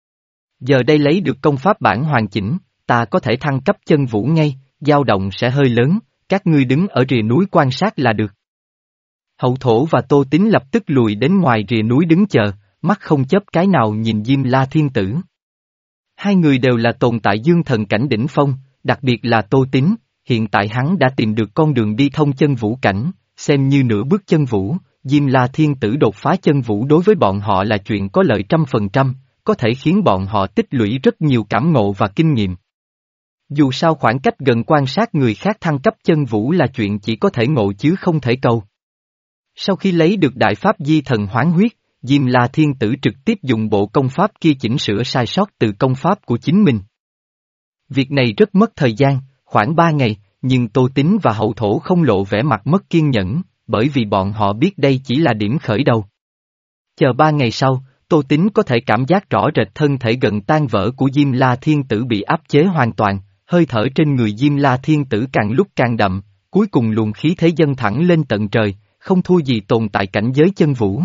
Giờ đây lấy được công pháp bản hoàn chỉnh, ta có thể thăng cấp chân vũ ngay, dao động sẽ hơi lớn, các ngươi đứng ở rìa núi quan sát là được. Hậu Thổ và Tô Tín lập tức lùi đến ngoài rìa núi đứng chờ, mắt không chớp cái nào nhìn Diêm La Thiên Tử. Hai người đều là tồn tại dương thần cảnh đỉnh phong, đặc biệt là Tô Tín, hiện tại hắn đã tìm được con đường đi thông chân vũ cảnh, xem như nửa bước chân vũ, Diêm La Thiên Tử đột phá chân vũ đối với bọn họ là chuyện có lợi trăm phần trăm, có thể khiến bọn họ tích lũy rất nhiều cảm ngộ và kinh nghiệm. Dù sao khoảng cách gần quan sát người khác thăng cấp chân vũ là chuyện chỉ có thể ngộ chứ không thể cầu. Sau khi lấy được đại pháp di thần hoán huyết, Diêm La Thiên Tử trực tiếp dùng bộ công pháp kia chỉnh sửa sai sót từ công pháp của chính mình. Việc này rất mất thời gian, khoảng ba ngày, nhưng Tô Tín và Hậu Thổ không lộ vẻ mặt mất kiên nhẫn, bởi vì bọn họ biết đây chỉ là điểm khởi đầu. Chờ ba ngày sau, Tô Tín có thể cảm giác rõ rệt thân thể gần tan vỡ của Diêm La Thiên Tử bị áp chế hoàn toàn, hơi thở trên người Diêm La Thiên Tử càng lúc càng đậm, cuối cùng luồng khí thế dâng thẳng lên tận trời, không thua gì tồn tại cảnh giới chân vũ.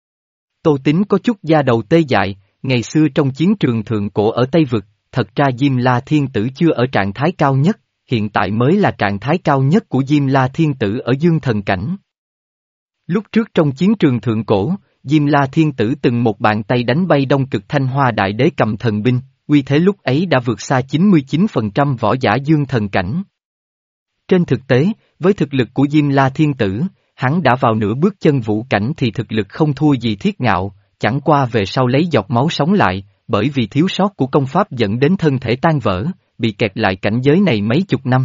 Tô Tín có chút da đầu tê dại, ngày xưa trong chiến trường thượng cổ ở Tây Vực, thật ra Diêm La Thiên Tử chưa ở trạng thái cao nhất, hiện tại mới là trạng thái cao nhất của Diêm La Thiên Tử ở dương thần cảnh. Lúc trước trong chiến trường thượng cổ, Diêm La Thiên Tử từng một bàn tay đánh bay Đông Cực Thanh Hoa Đại Đế cầm thần binh, uy thế lúc ấy đã vượt xa chín mươi chín phần trăm võ giả dương thần cảnh. Trên thực tế, với thực lực của Diêm La Thiên Tử, hắn đã vào nửa bước chân vũ cảnh thì thực lực không thua gì Thiết Ngạo, chẳng qua về sau lấy giọt máu sống lại, bởi vì thiếu sót của công pháp dẫn đến thân thể tan vỡ, bị kẹt lại cảnh giới này mấy chục năm.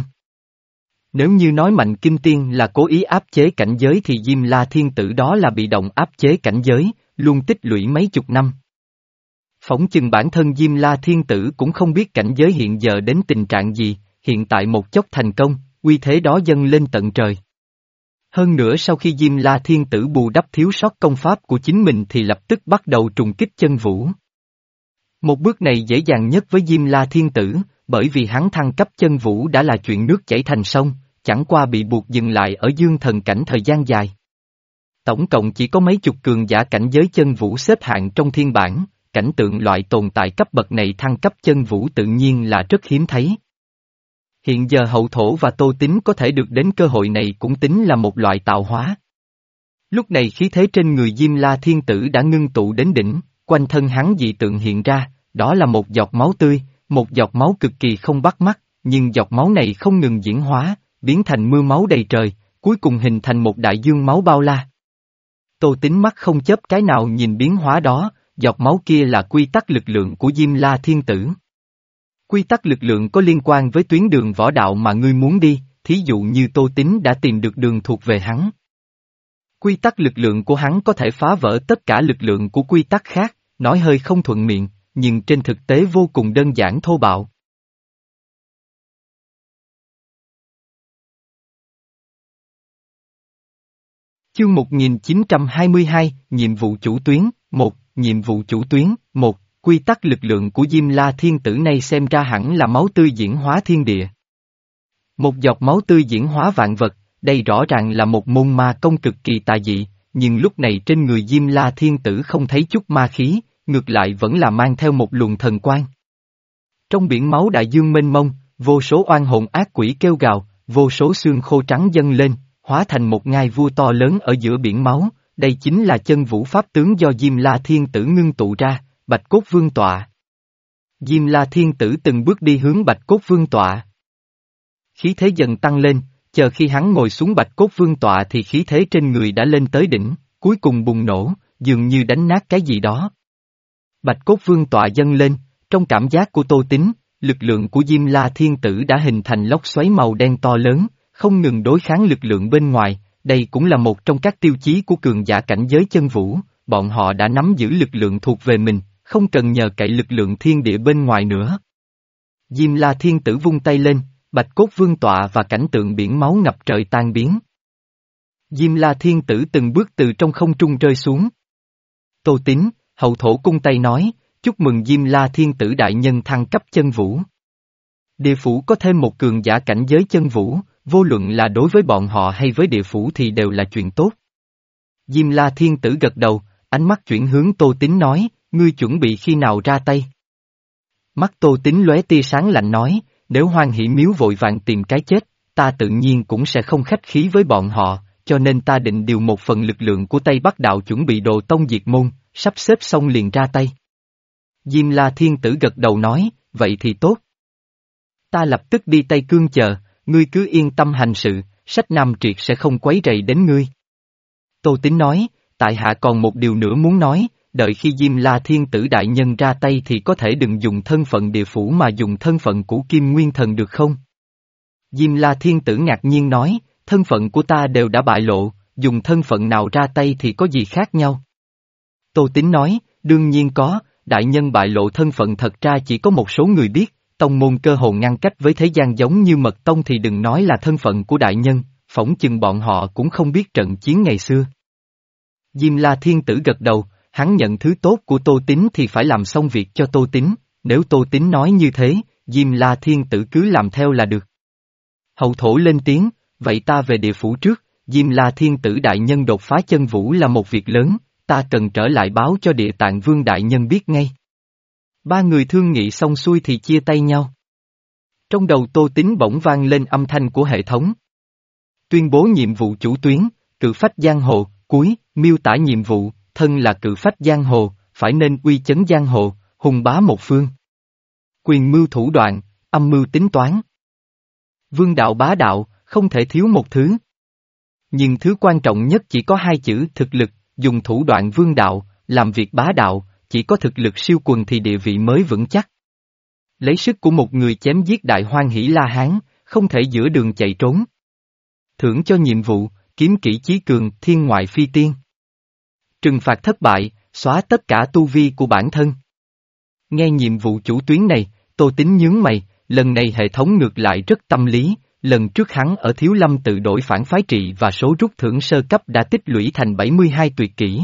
Nếu như nói Mạnh Kim Tiên là cố ý áp chế cảnh giới thì Diêm La Thiên Tử đó là bị động áp chế cảnh giới, luôn tích lũy mấy chục năm. Phỏng chừng bản thân Diêm La Thiên Tử cũng không biết cảnh giới hiện giờ đến tình trạng gì, hiện tại một chốc thành công, uy thế đó dâng lên tận trời. Hơn nữa sau khi Diêm La Thiên Tử bù đắp thiếu sót công pháp của chính mình thì lập tức bắt đầu trùng kích chân vũ. Một bước này dễ dàng nhất với Diêm La Thiên Tử, bởi vì hắn thăng cấp chân vũ đã là chuyện nước chảy thành sông, chẳng qua bị buộc dừng lại ở dương thần cảnh thời gian dài. Tổng cộng chỉ có mấy chục cường giả cảnh giới chân vũ xếp hạng trong thiên bản, cảnh tượng loại tồn tại cấp bậc này thăng cấp chân vũ tự nhiên là rất hiếm thấy. Hiện giờ hậu thổ và Tô Tín có thể được đến cơ hội này cũng tính là một loại tạo hóa. Lúc này khí thế trên người Diêm La Thiên Tử đã ngưng tụ đến đỉnh, quanh thân hắn dị tượng hiện ra, đó là một giọt máu tươi, một giọt máu cực kỳ không bắt mắt, nhưng giọt máu này không ngừng diễn hóa, biến thành mưa máu đầy trời, cuối cùng hình thành một đại dương máu bao la. Tô Tín mắt không chớp cái nào nhìn biến hóa đó, giọt máu kia là quy tắc lực lượng của Diêm La Thiên Tử. Quy tắc lực lượng có liên quan với tuyến đường võ đạo mà ngươi muốn đi, thí dụ như Tô Tín đã tìm được đường thuộc về hắn. Quy tắc lực lượng của hắn có thể phá vỡ tất cả lực lượng của quy tắc khác, nói hơi không thuận miệng, nhưng trên thực tế vô cùng đơn giản thô bạo. Chương một nghìn chín trăm hai mươi hai, nhiệm vụ chủ tuyến, một, nhiệm vụ chủ tuyến, một, quy tắc lực lượng của Diêm La Thiên Tử này xem ra hẳn là máu tươi diễn hóa thiên địa. Một giọt máu tươi diễn hóa vạn vật, đây rõ ràng là một môn ma công cực kỳ tà dị, nhưng lúc này trên người Diêm La Thiên Tử không thấy chút ma khí, ngược lại vẫn là mang theo một luồng thần quang. Trong biển máu đại dương mênh mông, vô số oan hồn ác quỷ kêu gào, vô số xương khô trắng dâng lên, hóa thành một ngai vua to lớn ở giữa biển máu, đây chính là chân vũ pháp tướng do Diêm La Thiên Tử ngưng tụ ra, Bạch Cốt Vương tọa. Diêm La Thiên Tử từng bước đi hướng Bạch Cốt Vương tọa. Khí thế dần tăng lên, chờ khi hắn ngồi xuống Bạch Cốt Vương tọa thì khí thế trên người đã lên tới đỉnh, cuối cùng bùng nổ, dường như đánh nát cái gì đó. Bạch Cốt Vương tọa dâng lên, trong cảm giác của Tô Tín, lực lượng của Diêm La Thiên Tử đã hình thành lốc xoáy màu đen to lớn, không ngừng đối kháng lực lượng bên ngoài, đây cũng là một trong các tiêu chí của cường giả cảnh giới chân vũ, bọn họ đã nắm giữ lực lượng thuộc về mình, không cần nhờ cậy lực lượng thiên địa bên ngoài nữa. Diêm La Thiên Tử vung tay lên, Bạch Cốt Vương tọa và cảnh tượng biển máu ngập trời tan biến. Diêm La Thiên Tử từng bước từ trong không trung rơi xuống. Tô Tín, hậu thổ cung tay nói, chúc mừng Diêm La Thiên Tử đại nhân thăng cấp chân vũ. Địa phủ có thêm một cường giả cảnh giới chân vũ, vô luận là đối với bọn họ hay với địa phủ thì đều là chuyện tốt. Diêm La Thiên Tử gật đầu, ánh mắt chuyển hướng Tô Tín nói, ngươi chuẩn bị khi nào ra tay? Mắt Tô Tín lóe tia sáng lạnh nói, nếu Hoan Hỷ Miếu vội vàng tìm cái chết, ta tự nhiên cũng sẽ không khách khí với bọn họ, cho nên ta định điều một phần lực lượng của Tây Bắc Đạo chuẩn bị đồ tông diệt môn, sắp xếp xong liền ra tay. Diêm La Thiên Tử gật đầu nói, vậy thì tốt. Ta lập tức đi Tây Cương chờ, ngươi cứ yên tâm hành sự, Sách Nam Triệt sẽ không quấy rầy đến ngươi. Tô Tín nói, tại hạ còn một điều nữa muốn nói, đợi khi Diêm La Thiên Tử đại nhân ra tay thì có thể đừng dùng thân phận địa phủ mà dùng thân phận của Kim Nguyên Thần được không? Diêm La Thiên Tử ngạc nhiên nói, thân phận của ta đều đã bại lộ, dùng thân phận nào ra tay thì có gì khác nhau? Tô Tín nói, đương nhiên có, đại nhân bại lộ thân phận thật ra chỉ có một số người biết, tông môn cơ hồ ngăn cách với thế gian giống như mật tông thì đừng nói là thân phận của đại nhân, phỏng chừng bọn họ cũng không biết trận chiến ngày xưa. Diêm La Thiên Tử gật đầu, hắn nhận thứ tốt của Tô Tín thì phải làm xong việc cho Tô Tín, nếu Tô Tín nói như thế, Diêm La Thiên Tử cứ làm theo là được. Hậu thổ lên tiếng, vậy ta về địa phủ trước, Diêm La Thiên Tử đại nhân đột phá chân vũ là một việc lớn, ta cần trở lại báo cho Địa Tạng Vương đại nhân biết ngay. Ba người thương nghị xong xuôi thì chia tay nhau. Trong đầu Tô Tín bỗng vang lên âm thanh của hệ thống. Tuyên bố nhiệm vụ chủ tuyến, cự phách giang hồ, cuối, miêu tả nhiệm vụ, thân là cự phách giang hồ, phải nên uy chấn giang hồ, hùng bá một phương. Quyền mưu thủ đoạn, âm mưu tính toán. Vương đạo bá đạo, không thể thiếu một thứ. Nhưng thứ quan trọng nhất chỉ có hai chữ thực lực, dùng thủ đoạn vương đạo, làm việc bá đạo, chỉ có thực lực siêu quần thì địa vị mới vững chắc. Lấy sức của một người chém giết Đại Hoan Hỷ La Hán, không thể giữa đường chạy trốn. Thưởng cho nhiệm vụ, kiếm kỹ chí cường, thiên ngoại phi tiên. Trừng phạt thất bại, xóa tất cả tu vi của bản thân. Nghe nhiệm vụ chủ tuyến này, Tô Tín nhướng mày, lần này hệ thống ngược lại rất tâm lý, lần trước hắn ở Thiếu Lâm tự đổi phản phái trị và số rút thưởng sơ cấp đã tích lũy thành bảy mươi hai tuyệt kỹ.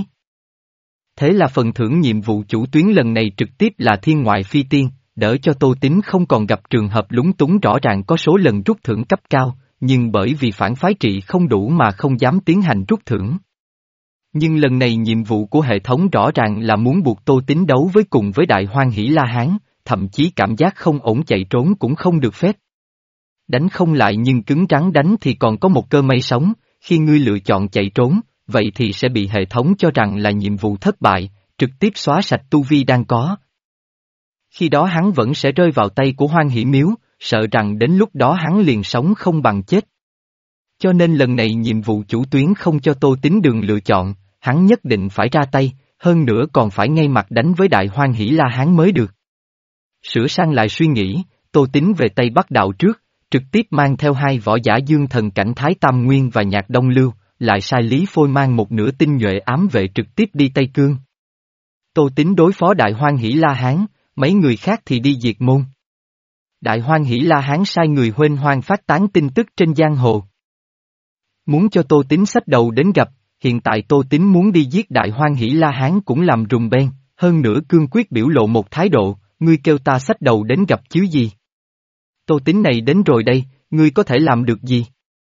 Thế là phần thưởng nhiệm vụ chủ tuyến lần này trực tiếp là thiên ngoại phi tiên, đỡ cho Tô Tín không còn gặp trường hợp lúng túng rõ ràng có số lần rút thưởng cấp cao, nhưng bởi vì phản phái trị không đủ mà không dám tiến hành rút thưởng. Nhưng lần này nhiệm vụ của hệ thống rõ ràng là muốn buộc Tô Tín đấu với cùng với Đại Hoan Hỷ La Hán, thậm chí cảm giác không ổn chạy trốn cũng không được phép. Đánh không lại nhưng cứng rắn đánh thì còn có một cơ may sống, khi ngươi lựa chọn chạy trốn, vậy thì sẽ bị hệ thống cho rằng là nhiệm vụ thất bại, trực tiếp xóa sạch tu vi đang có. Khi đó hắn vẫn sẽ rơi vào tay của Hoang Hỷ Miếu, sợ rằng đến lúc đó hắn liền sống không bằng chết. Cho nên lần này nhiệm vụ chủ tuyến không cho Tô Tín đường lựa chọn, hắn nhất định phải ra tay, hơn nữa còn phải ngay mặt đánh với Đại Hoang Hỷ La Hán mới được. Sửa sang lại suy nghĩ, Tô Tín về Tây Bắc đạo trước, trực tiếp mang theo hai võ giả dương thần cảnh Thái Tam Nguyên và Nhạc Đông Lưu, lại sai Lý Phôi mang một nửa tinh nhuệ ám vệ trực tiếp đi Tây Cương. Tô Tín đối phó Đại Hoang Hỷ La Hán, mấy người khác thì đi diệt môn. Đại Hoang Hỷ La Hán sai người huênh hoang phát tán tin tức trên giang hồ. Muốn cho Tô Tín xách đầu đến gặp, hiện tại Tô Tín muốn đi giết Đại Hoang Hỷ La Hán cũng làm rùng beng, hơn nữa cương quyết biểu lộ một thái độ, ngươi kêu ta xách đầu đến gặp chứ gì. Tô Tín này đến rồi đây, ngươi có thể làm được gì?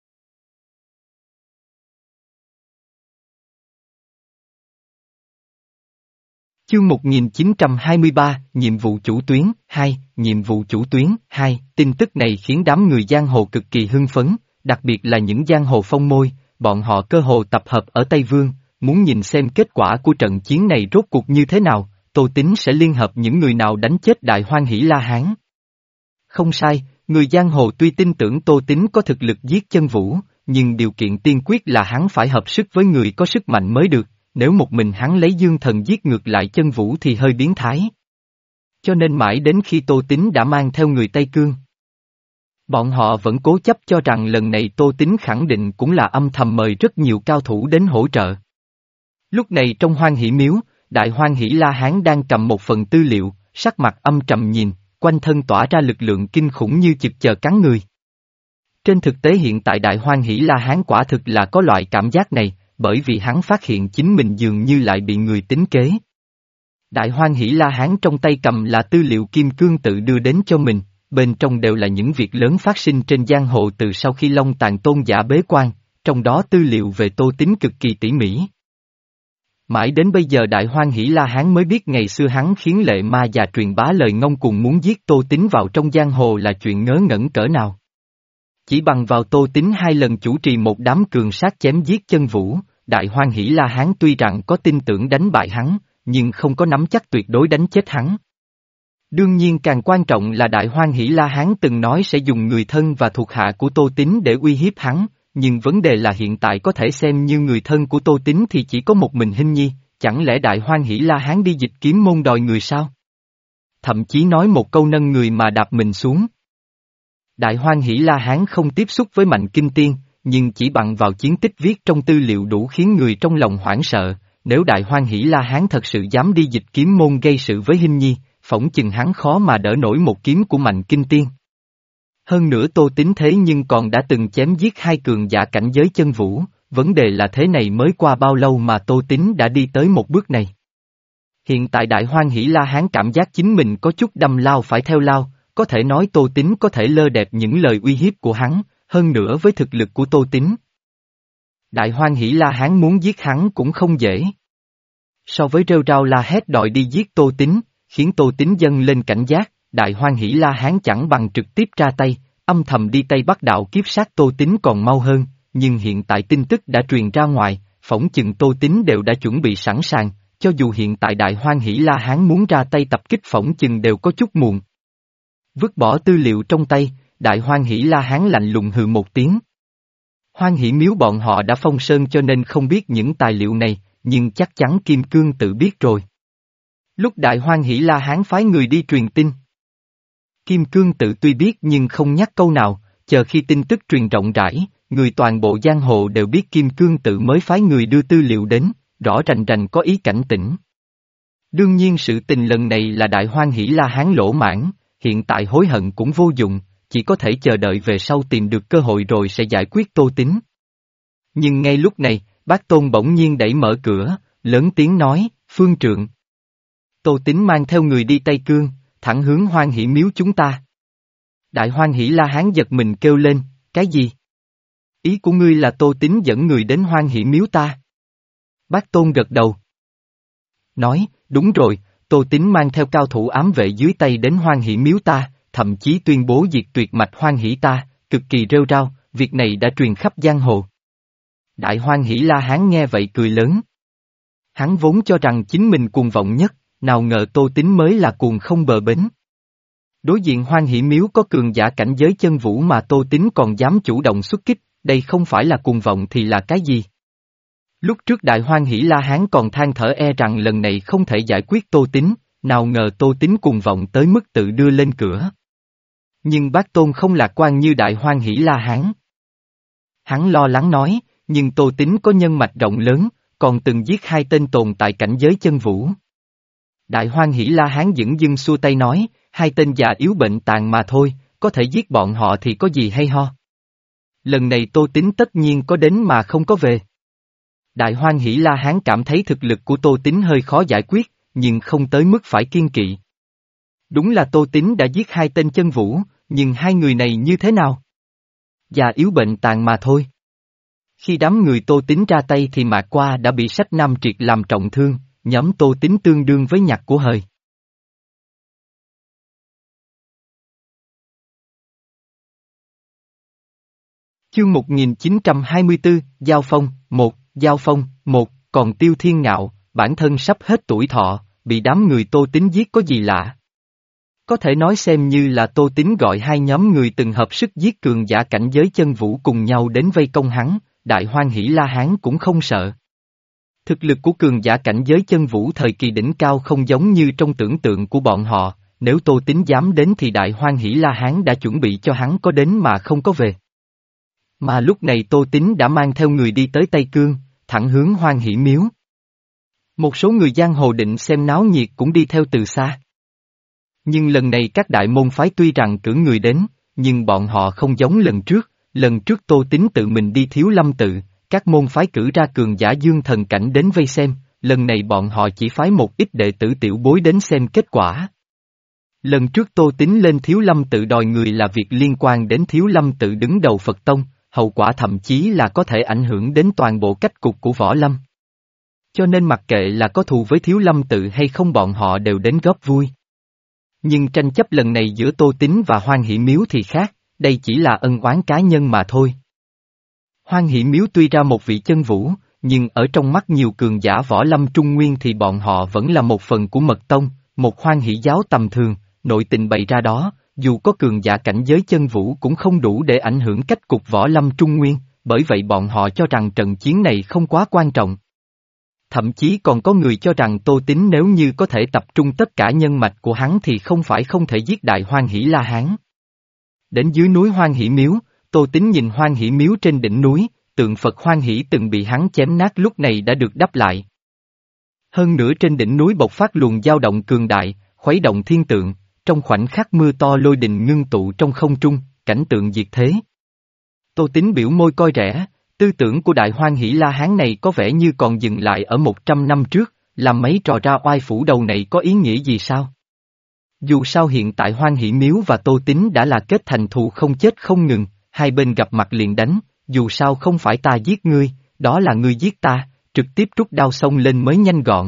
Chương một nghìn chín trăm hai mươi ba, nhiệm vụ chủ tuyến, hai, nhiệm vụ chủ tuyến, hai, tin tức này khiến đám người giang hồ cực kỳ hưng phấn, đặc biệt là những giang hồ phong môi, bọn họ cơ hồ tập hợp ở Tây Vương, muốn nhìn xem kết quả của trận chiến này rốt cuộc như thế nào, Tô Tín sẽ liên hợp những người nào đánh chết Đại Hoang Hỷ La Hán. Không sai, người giang hồ tuy tin tưởng Tô Tín có thực lực giết Chân Vũ, nhưng điều kiện tiên quyết là hắn phải hợp sức với người có sức mạnh mới được. Nếu một mình hắn lấy dương thần giết ngược lại Chân Vũ thì hơi biến thái. Cho nên mãi đến khi Tô Tín đã mang theo người Tây Cương. Bọn họ vẫn cố chấp cho rằng lần này Tô Tín khẳng định cũng là âm thầm mời rất nhiều cao thủ đến hỗ trợ. Lúc này trong Hoang Hỷ Miếu, Đại Hoang Hỷ La Hán đang cầm một phần tư liệu, sắc mặt âm trầm nhìn, quanh thân tỏa ra lực lượng kinh khủng như chực chờ cắn người. Trên thực tế hiện tại Đại Hoang Hỷ La Hán quả thực là có loại cảm giác này, bởi vì hắn phát hiện chính mình dường như lại bị người tính kế. Đại Hoang Hỷ La Hán trong tay cầm là tư liệu Kim Cương tự đưa đến cho mình, bên trong đều là những việc lớn phát sinh trên giang hồ từ sau khi Long Tàn Tôn giả bế quan, trong đó tư liệu về Tô Tín cực kỳ tỉ mỉ. Mãi đến bây giờ Đại Hoang Hỷ La Hán mới biết ngày xưa hắn khiến lệ ma già truyền bá lời ngông cuồng muốn giết Tô Tín vào trong giang hồ là chuyện ngớ ngẩn cỡ nào. Chỉ bằng vào Tô Tín hai lần chủ trì một đám cường sát chém giết Chân Vũ, Đại Hoang Hỷ La Hán tuy rằng có tin tưởng đánh bại hắn, nhưng không có nắm chắc tuyệt đối đánh chết hắn. Đương nhiên càng quan trọng là Đại Hoang Hỷ La Hán từng nói sẽ dùng người thân và thuộc hạ của Tô Tín để uy hiếp hắn, nhưng vấn đề là hiện tại có thể xem như người thân của Tô Tín thì chỉ có một mình Hinh Nhi, chẳng lẽ Đại Hoang Hỷ La Hán đi dịch kiếm môn đòi người sao? Thậm chí nói một câu nâng người mà đạp mình xuống. Đại Hoang Hỷ La Hán không tiếp xúc với Mạnh Kinh Tiên, nhưng chỉ bằng vào chiến tích viết trong tư liệu đủ khiến người trong lòng hoảng sợ, nếu Đại Hoang Hỷ La Hán thật sự dám đi dịch kiếm môn gây sự với Hinh Nhi, phỏng chừng hắn khó mà đỡ nổi một kiếm của Mạnh Kinh Tiên. Hơn nữa Tô Tín thế nhưng còn đã từng chém giết hai cường giả cảnh giới Chân Vũ, vấn đề là thế này mới qua bao lâu mà Tô Tín đã đi tới một bước này. Hiện tại Đại Hoang Hỷ La Hán cảm giác chính mình có chút đâm lao phải theo lao, có thể nói Tô Tín có thể lơ đẹp những lời uy hiếp của hắn, hơn nữa với thực lực của Tô Tín. Đại Hoang Hỷ La Hán muốn giết hắn cũng không dễ. So với rêu rao la hét đòi đi giết Tô Tín, khiến Tô Tín dâng lên cảnh giác, Đại Hoang Hỷ La Hán chẳng bằng trực tiếp ra tay, âm thầm đi Tây Bắc đạo kiếp sát Tô Tín còn mau hơn, nhưng hiện tại tin tức đã truyền ra ngoài, phỏng chừng Tô Tín đều đã chuẩn bị sẵn sàng, cho dù hiện tại Đại Hoang Hỷ La Hán muốn ra tay tập kích phỏng chừng đều có chút muộn. Vứt bỏ tư liệu trong tay, Đại Hoang Hỷ La Hán lạnh lùng hừ một tiếng. Hoang Hỷ Miếu bọn họ đã phong sơn cho nên không biết những tài liệu này, nhưng chắc chắn Kim Cương tự biết rồi. Lúc Đại Hoang Hỷ La Hán phái người đi truyền tin. Kim Cương tự tuy biết nhưng không nhắc câu nào, chờ khi tin tức truyền rộng rãi, người toàn bộ giang hồ đều biết Kim Cương tự mới phái người đưa tư liệu đến, rõ rành rành có ý cảnh tỉnh. Đương nhiên sự tình lần này là Đại Hoang Hỷ La Hán lỗ mãn, hiện tại hối hận cũng vô dụng, chỉ có thể chờ đợi về sau tìm được cơ hội rồi sẽ giải quyết Tô Tín. Nhưng ngay lúc này, Bác Tôn bỗng nhiên đẩy mở cửa, lớn tiếng nói, Phương Trượng. Tô Tín mang theo người đi Tây Cương, thẳng hướng Hoang Hỷ Miếu chúng ta. Đại Hoang Hỷ La Hán giật mình kêu lên, cái gì? Ý của ngươi là Tô Tín dẫn người đến Hoang Hỷ Miếu ta? Bác Tôn gật đầu. Nói, đúng rồi, Tô Tín mang theo cao thủ ám vệ dưới tay đến Hoang Hỷ Miếu ta, thậm chí tuyên bố diệt tuyệt mạch Hoang Hỷ ta, cực kỳ rêu rao, việc này đã truyền khắp giang hồ. Đại Hoan Hỷ La Hán nghe vậy cười lớn. Hắn vốn cho rằng chính mình cuồng vọng nhất, nào ngờ Tô Tín mới là cuồng không bờ bến. Đối diện Hoan Hỷ Miếu có cường giả cảnh giới chân vũ mà Tô Tín còn dám chủ động xuất kích, đây không phải là cuồng vọng thì là cái gì? Lúc trước Đại Hoan Hỷ La Hán còn than thở e rằng lần này không thể giải quyết Tô Tín, nào ngờ Tô Tín cuồng vọng tới mức tự đưa lên cửa. Nhưng Bác Tôn không lạc quan như Đại Hoan Hỷ La Hán. Hắn lo lắng nói, nhưng Tô Tín có nhân mạch rộng lớn, còn từng giết hai tên tồn tại cảnh giới chân vũ. Đại Hoan Hỷ La Hán dửng dưng xua tay nói, hai tên già yếu bệnh tàn mà thôi, có thể giết bọn họ thì có gì hay ho. Lần này Tô Tín tất nhiên có đến mà không có về. Đại Hoan Hỷ La Hán cảm thấy thực lực của Tô Tín hơi khó giải quyết, nhưng không tới mức phải kiêng kỵ. Đúng là Tô Tín đã giết hai tên chân vũ, nhưng hai người này như thế nào? Già yếu bệnh tàn mà thôi. Khi đám người Tô Tín ra tay thì Mạc Qua đã bị Sách Nam Triệt làm trọng thương, nhóm Tô Tín tương đương với nhặt của hời. Chương một nghìn chín trăm hai mươi tư, Giao Phong, một, Giao Phong, một, còn Tiêu Thiên Ngạo, bản thân sắp hết tuổi thọ, bị đám người Tô Tín giết có gì lạ. Có thể nói xem như là Tô Tín gọi hai nhóm người từng hợp sức giết cường giả cảnh giới chân vũ cùng nhau đến vây công hắn, Đại Hoan Hỷ La Hán cũng không sợ. Thực lực của cường giả cảnh giới chân vũ thời kỳ đỉnh cao không giống như trong tưởng tượng của bọn họ, nếu Tô Tín dám đến thì Đại Hoan Hỷ La Hán đã chuẩn bị cho hắn có đến mà không có về. Mà lúc này Tô Tín đã mang theo người đi tới Tây Cương, thẳng hướng Hoan Hỷ Miếu. Một số người giang hồ định xem náo nhiệt cũng đi theo từ xa. Nhưng lần này các đại môn phái tuy rằng cử người đến, nhưng bọn họ không giống lần trước, lần trước Tô Tín tự mình đi Thiếu Lâm tự, các môn phái cử ra cường giả dương thần cảnh đến vây xem, lần này bọn họ chỉ phái một ít đệ tử tiểu bối đến xem kết quả. Lần trước Tô Tín lên Thiếu Lâm tự đòi người là việc liên quan đến Thiếu Lâm tự đứng đầu Phật Tông, hậu quả thậm chí là có thể ảnh hưởng đến toàn bộ cách cục của Võ Lâm. Cho nên mặc kệ là có thù với Thiếu Lâm tự hay không bọn họ đều đến góp vui. Nhưng tranh chấp lần này giữa Tô Tín và Hoan Hỷ Miếu thì khác, đây chỉ là ân oán cá nhân mà thôi. Hoan Hỷ Miếu tuy ra một vị chân vũ, nhưng ở trong mắt nhiều cường giả Võ Lâm Trung Nguyên thì bọn họ vẫn là một phần của Mật Tông, một Hoan Hỷ giáo tầm thường, nội tình bày ra đó, dù có cường giả cảnh giới chân vũ cũng không đủ để ảnh hưởng cách cục Võ Lâm Trung Nguyên, bởi vậy bọn họ cho rằng trận chiến này không quá quan trọng. Thậm chí còn có người cho rằng Tô Tín nếu như có thể tập trung tất cả nhân mạch của hắn thì không phải không thể giết Đại Hoan Hỷ La Hán. Đến dưới núi Hoan Hỷ Miếu, Tô Tín nhìn Hoan Hỷ Miếu trên đỉnh núi, tượng Phật Hoan Hỷ từng bị hắn chém nát lúc này đã được đắp lại. Hơn nữa trên đỉnh núi bộc phát luồng dao động cường đại, khuấy động thiên tượng, trong khoảnh khắc mưa to lôi đình ngưng tụ trong không trung, cảnh tượng diệt thế. Tô Tín biểu môi coi rẻ, tư tưởng của Đại Hoan Hỷ La Hán này có vẻ như còn dừng lại ở một trăm năm trước, làm mấy trò ra oai phủ đầu này có ý nghĩa gì sao? Dù sao hiện tại Hoan Hỷ Miếu và Tô Tín đã là kết thành thù không chết không ngừng, hai bên gặp mặt liền đánh, dù sao không phải ta giết ngươi, đó là ngươi giết ta, trực tiếp rút đao xông lên mới nhanh gọn.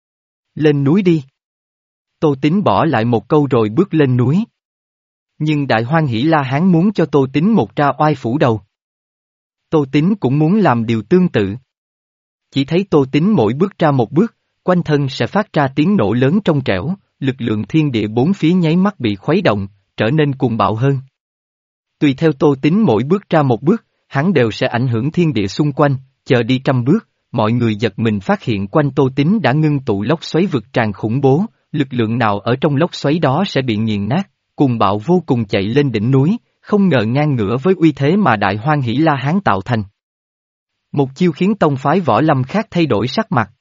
Lên núi đi. Tô Tín bỏ lại một câu rồi bước lên núi. Nhưng Đại Hoan Hỷ La Hán muốn cho Tô Tín một ra oai phủ đầu. Tô Tín cũng muốn làm điều tương tự. Chỉ thấy Tô Tín mỗi bước ra một bước, quanh thân sẽ phát ra tiếng nổ lớn trong trẻo, lực lượng thiên địa bốn phía nháy mắt bị khuấy động, trở nên cuồng bạo hơn. Tùy theo Tô Tín mỗi bước ra một bước, hắn đều sẽ ảnh hưởng thiên địa xung quanh, chờ đi trăm bước, mọi người giật mình phát hiện quanh Tô Tín đã ngưng tụ lốc xoáy vực tràn khủng bố, lực lượng nào ở trong lốc xoáy đó sẽ bị nghiền nát, cuồng bạo vô cùng chạy lên đỉnh núi, không ngờ ngang ngửa với uy thế mà Đại Hoan Hỷ La Hán tạo thành. Một chiêu khiến tông phái Võ Lâm khác thay đổi sắc mặt.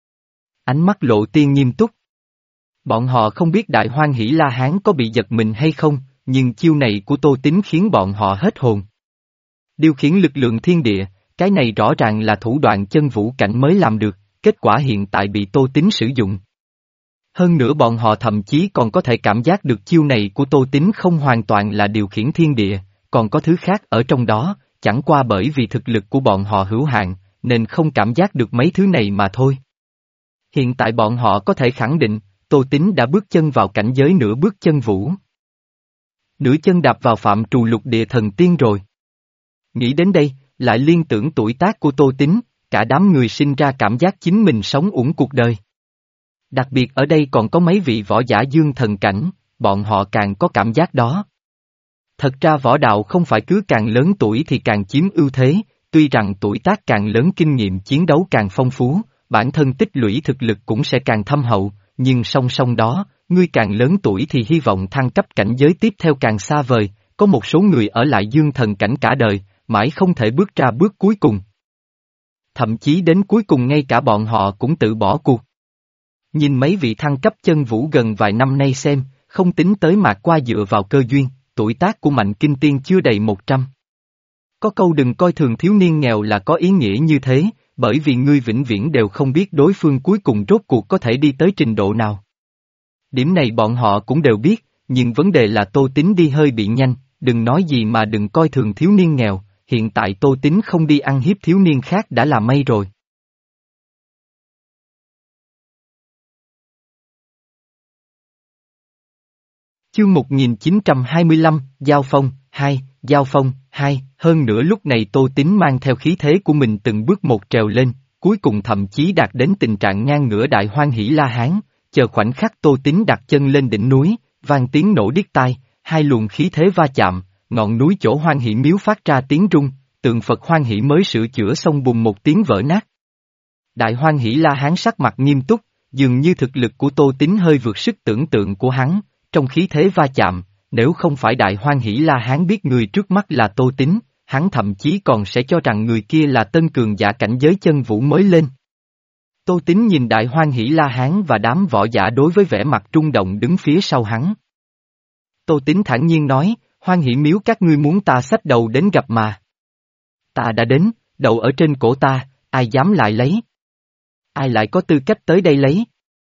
Ánh mắt Lộ Tiên nghiêm túc. Bọn họ không biết Đại Hoan Hỷ La Hán có bị giật mình hay không, nhưng chiêu này của Tô Tín khiến bọn họ hết hồn. Điều khiển lực lượng thiên địa, cái này rõ ràng là thủ đoạn chân vũ cảnh mới làm được, kết quả hiện tại bị Tô Tín sử dụng. Hơn nữa bọn họ thậm chí còn có thể cảm giác được chiêu này của Tô Tín không hoàn toàn là điều khiển thiên địa, còn có thứ khác ở trong đó, chẳng qua bởi vì thực lực của bọn họ hữu hạn, nên không cảm giác được mấy thứ này mà thôi. Hiện tại bọn họ có thể khẳng định, Tô Tín đã bước chân vào cảnh giới nửa bước chân vũ. Nửa chân đạp vào phạm trù lục địa thần tiên rồi. Nghĩ đến đây, lại liên tưởng tuổi tác của Tô Tín, cả đám người sinh ra cảm giác chính mình sống uổng cuộc đời. Đặc biệt ở đây còn có mấy vị võ giả dương thần cảnh, bọn họ càng có cảm giác đó. Thật ra võ đạo không phải cứ càng lớn tuổi thì càng chiếm ưu thế, tuy rằng tuổi tác càng lớn kinh nghiệm chiến đấu càng phong phú, bản thân tích lũy thực lực cũng sẽ càng thâm hậu, nhưng song song đó, ngươi càng lớn tuổi thì hy vọng thăng cấp cảnh giới tiếp theo càng xa vời, có một số người ở lại dương thần cảnh cả đời, mãi không thể bước ra bước cuối cùng. Thậm chí đến cuối cùng ngay cả bọn họ cũng tự bỏ cuộc. Nhìn mấy vị thăng cấp chân vũ gần vài năm nay xem, không tính tới Mạc Qua dựa vào cơ duyên, tuổi tác của Mạnh Kinh Tiên chưa đầy một trăm. Có câu đừng coi thường thiếu niên nghèo là có ý nghĩa như thế, bởi vì ngươi vĩnh viễn đều không biết đối phương cuối cùng rốt cuộc có thể đi tới trình độ nào. Điểm này bọn họ cũng đều biết, nhưng vấn đề là Tô Tín đi hơi bị nhanh, đừng nói gì mà đừng coi thường thiếu niên nghèo, hiện tại Tô Tín không đi ăn hiếp thiếu niên khác đã là may rồi. Chương một nghìn chín trăm hai mươi lăm, Giao Phong, hai, Giao Phong, hai, hơn nữa lúc này Tô Tín mang theo khí thế của mình từng bước một trèo lên, cuối cùng thậm chí đạt đến tình trạng ngang ngửa Đại Hoan Hỷ La Hán, chờ khoảnh khắc Tô Tín đặt chân lên đỉnh núi, vang tiếng nổ điếc tai, hai luồng khí thế va chạm, ngọn núi chỗ Hoan Hỷ miếu phát ra tiếng rung, tượng Phật Hoan Hỷ mới sửa chữa xong bùng một tiếng vỡ nát. Đại Hoan Hỷ La Hán sắc mặt nghiêm túc, dường như thực lực của Tô Tín hơi vượt sức tưởng tượng của hắn, trong khí thế va chạm, nếu không phải Đại Hoan Hỷ La Hán biết người trước mắt là Tô Tín, hắn thậm chí còn sẽ cho rằng người kia là tân cường giả cảnh giới chân vũ mới lên. Tô Tín nhìn Đại Hoan Hỷ La Hán và đám võ giả đối với vẻ mặt rung động đứng phía sau hắn. Tô Tín thản nhiên nói, Hoan Hỷ miếu các ngươi muốn ta xách đầu đến gặp mà. Ta đã đến, đầu ở trên cổ ta, ai dám lại lấy? Ai lại có tư cách tới đây lấy?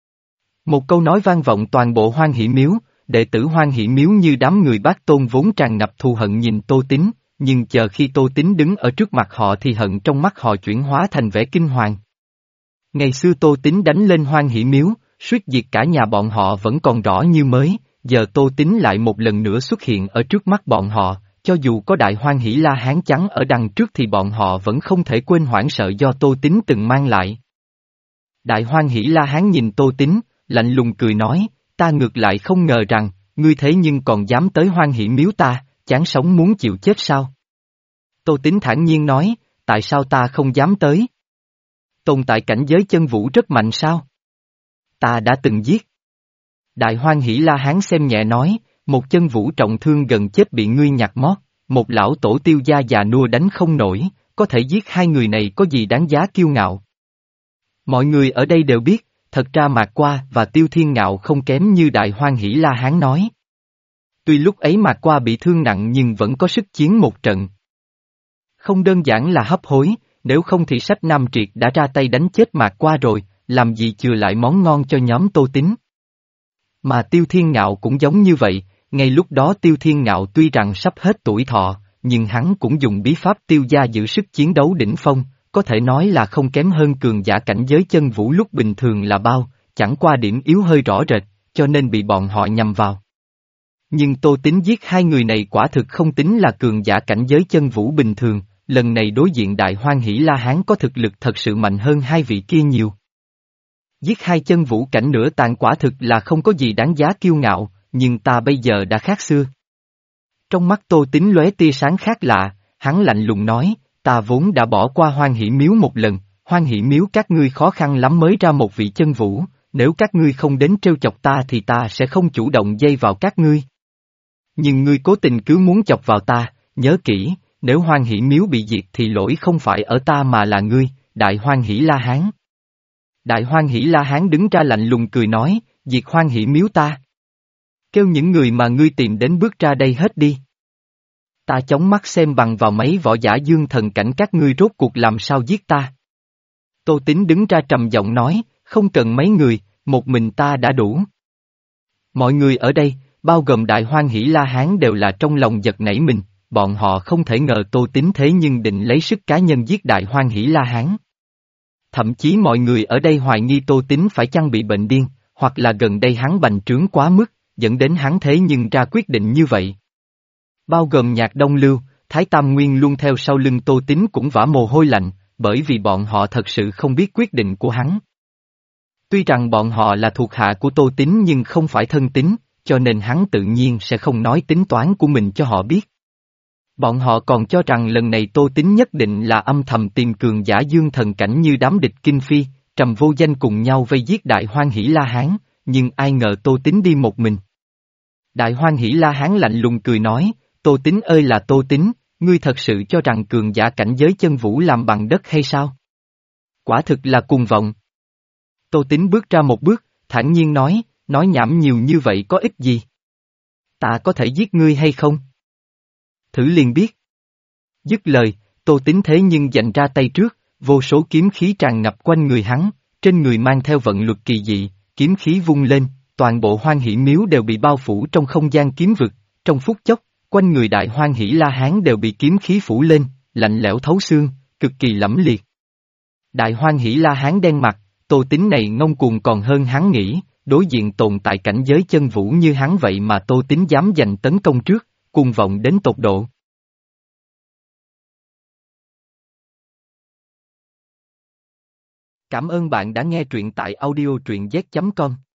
Một câu nói vang vọng toàn bộ Hoan Hỷ miếu, đệ tử Hoan Hỷ miếu như đám người Bác Tôn vốn tràn ngập thù hận nhìn Tô Tín, nhưng chờ khi Tô Tín đứng ở trước mặt họ thì hận trong mắt họ chuyển hóa thành vẻ kinh hoàng. Ngày xưa Tô Tín đánh lên Hoan Hỷ miếu, suýt diệt cả nhà bọn họ vẫn còn rõ như mới, giờ Tô Tín lại một lần nữa xuất hiện ở trước mắt bọn họ, cho dù có Đại Hoan Hỷ La Hán trắng ở đằng trước thì bọn họ vẫn không thể quên hoảng sợ do Tô Tín từng mang lại. Đại Hoan Hỷ La Hán nhìn Tô Tín, lạnh lùng cười nói, ta ngược lại không ngờ rằng, ngươi thế nhưng còn dám tới Hoan Hỷ miếu ta, chán sống muốn chịu chết sao? Tô Tín thản nhiên nói, tại sao ta không dám tới? Tồn tại cảnh giới chân vũ rất mạnh sao? Ta đã từng giết. Đại Hoan Hỷ La Hán xem nhẹ nói, một chân vũ trọng thương gần chết bị ngươi nhặt mót, một lão tổ tiêu gia già nua đánh không nổi, có thể giết hai người này có gì đáng giá kiêu ngạo. Mọi người ở đây đều biết, thật ra Mạc Qua và Tiêu Thiên Ngạo không kém như Đại Hoan Hỷ La Hán nói. Tuy lúc ấy Mạc Qua bị thương nặng nhưng vẫn có sức chiến một trận. Không đơn giản là hấp hối, nếu không thì Sách Nam Triệt đã ra tay đánh chết Mạc Qua rồi, làm gì chừa lại món ngon cho nhóm Tô Tín. Mà Tiêu Thiên Ngạo cũng giống như vậy, ngay lúc đó Tiêu Thiên Ngạo tuy rằng sắp hết tuổi thọ, nhưng hắn cũng dùng bí pháp tiêu gia giữ sức chiến đấu đỉnh phong, có thể nói là không kém hơn cường giả cảnh giới chân vũ lúc bình thường là bao, chẳng qua điểm yếu hơi rõ rệt, cho nên bị bọn họ nhầm vào. Nhưng Tô Tín giết hai người này quả thực không tính là cường giả cảnh giới chân vũ bình thường, lần này đối diện Đại Hoan Hỷ La Hán có thực lực thật sự mạnh hơn hai vị kia nhiều. Giết hai chân vũ cảnh nửa tàn quả thực là không có gì đáng giá kiêu ngạo, nhưng ta bây giờ đã khác xưa. Trong mắt Tô Tín lóe tia sáng khác lạ, hắn lạnh lùng nói, ta vốn đã bỏ qua Hoan Hỷ miếu một lần, Hoan Hỷ miếu các ngươi khó khăn lắm mới ra một vị chân vũ, nếu các ngươi không đến trêu chọc ta thì ta sẽ không chủ động dây vào các ngươi. Nhưng ngươi cố tình cứ muốn chọc vào ta, nhớ kỹ, nếu Hoan Hỷ miếu bị diệt thì lỗi không phải ở ta mà là ngươi, Đại Hoan Hỷ La Hán. Đại Hoan Hỷ La Hán đứng ra lạnh lùng cười nói, diệt Hoan Hỷ miếu ta. Kêu những người mà ngươi tìm đến bước ra đây hết đi. Ta chóng mắt xem bằng vào mấy võ giả dương thần cảnh các ngươi rốt cuộc làm sao giết ta. Tô Tín đứng ra trầm giọng nói, không cần mấy người, một mình ta đã đủ. Mọi người ở đây, bao gồm Đại Hoan Hỷ La Hán đều là trong lòng giật nảy mình, bọn họ không thể ngờ Tô Tín thế nhưng định lấy sức cá nhân giết Đại Hoan Hỷ La Hán. Thậm chí mọi người ở đây hoài nghi Tô Tín phải chăng bị bệnh điên, hoặc là gần đây hắn bành trướng quá mức, dẫn đến hắn thế nhưng ra quyết định như vậy. Bao gồm Nhạc Đông Lưu, Thái Tam Nguyên luôn theo sau lưng Tô Tín cũng vã mồ hôi lạnh, bởi vì bọn họ thật sự không biết quyết định của hắn. Tuy rằng bọn họ là thuộc hạ của Tô Tín nhưng không phải thân tín, cho nên hắn tự nhiên sẽ không nói tính toán của mình cho họ biết. Bọn họ còn cho rằng lần này Tô Tín nhất định là âm thầm tìm cường giả dương thần cảnh như đám địch Kinh Phi, Trầm Vô Danh cùng nhau vây giết Đại Hoan Hỷ La Hán, nhưng ai ngờ Tô Tín đi một mình. Đại Hoan Hỷ La Hán lạnh lùng cười nói, Tô Tín ơi là Tô Tín, ngươi thật sự cho rằng cường giả cảnh giới chân vũ làm bằng đất hay sao? Quả thực là cuồng vọng. Tô Tín bước ra một bước, thản nhiên nói, nói nhảm nhiều như vậy có ích gì? Ta có thể giết ngươi hay không? Thử liền biết. Dứt lời, Tô Tín thế nhưng dành ra tay trước, vô số kiếm khí tràn ngập quanh người hắn, trên người mang theo vận luật kỳ dị, kiếm khí vung lên, toàn bộ Hoan Hỷ Miếu đều bị bao phủ trong không gian kiếm vực, trong phút chốc, quanh người Đại Hoan Hỷ La Hán đều bị kiếm khí phủ lên, lạnh lẽo thấu xương, cực kỳ lẫm liệt. Đại Hoan Hỷ La Hán đen mặt, Tô Tín này ngông cuồng còn hơn hắn nghĩ, đối diện tồn tại cảnh giới chân vũ như hắn vậy mà Tô Tín dám giành tấn công trước, cuồng vọng đến tột độ. Cảm ơn bạn đã nghe truyện tại audio truyện z chấm com.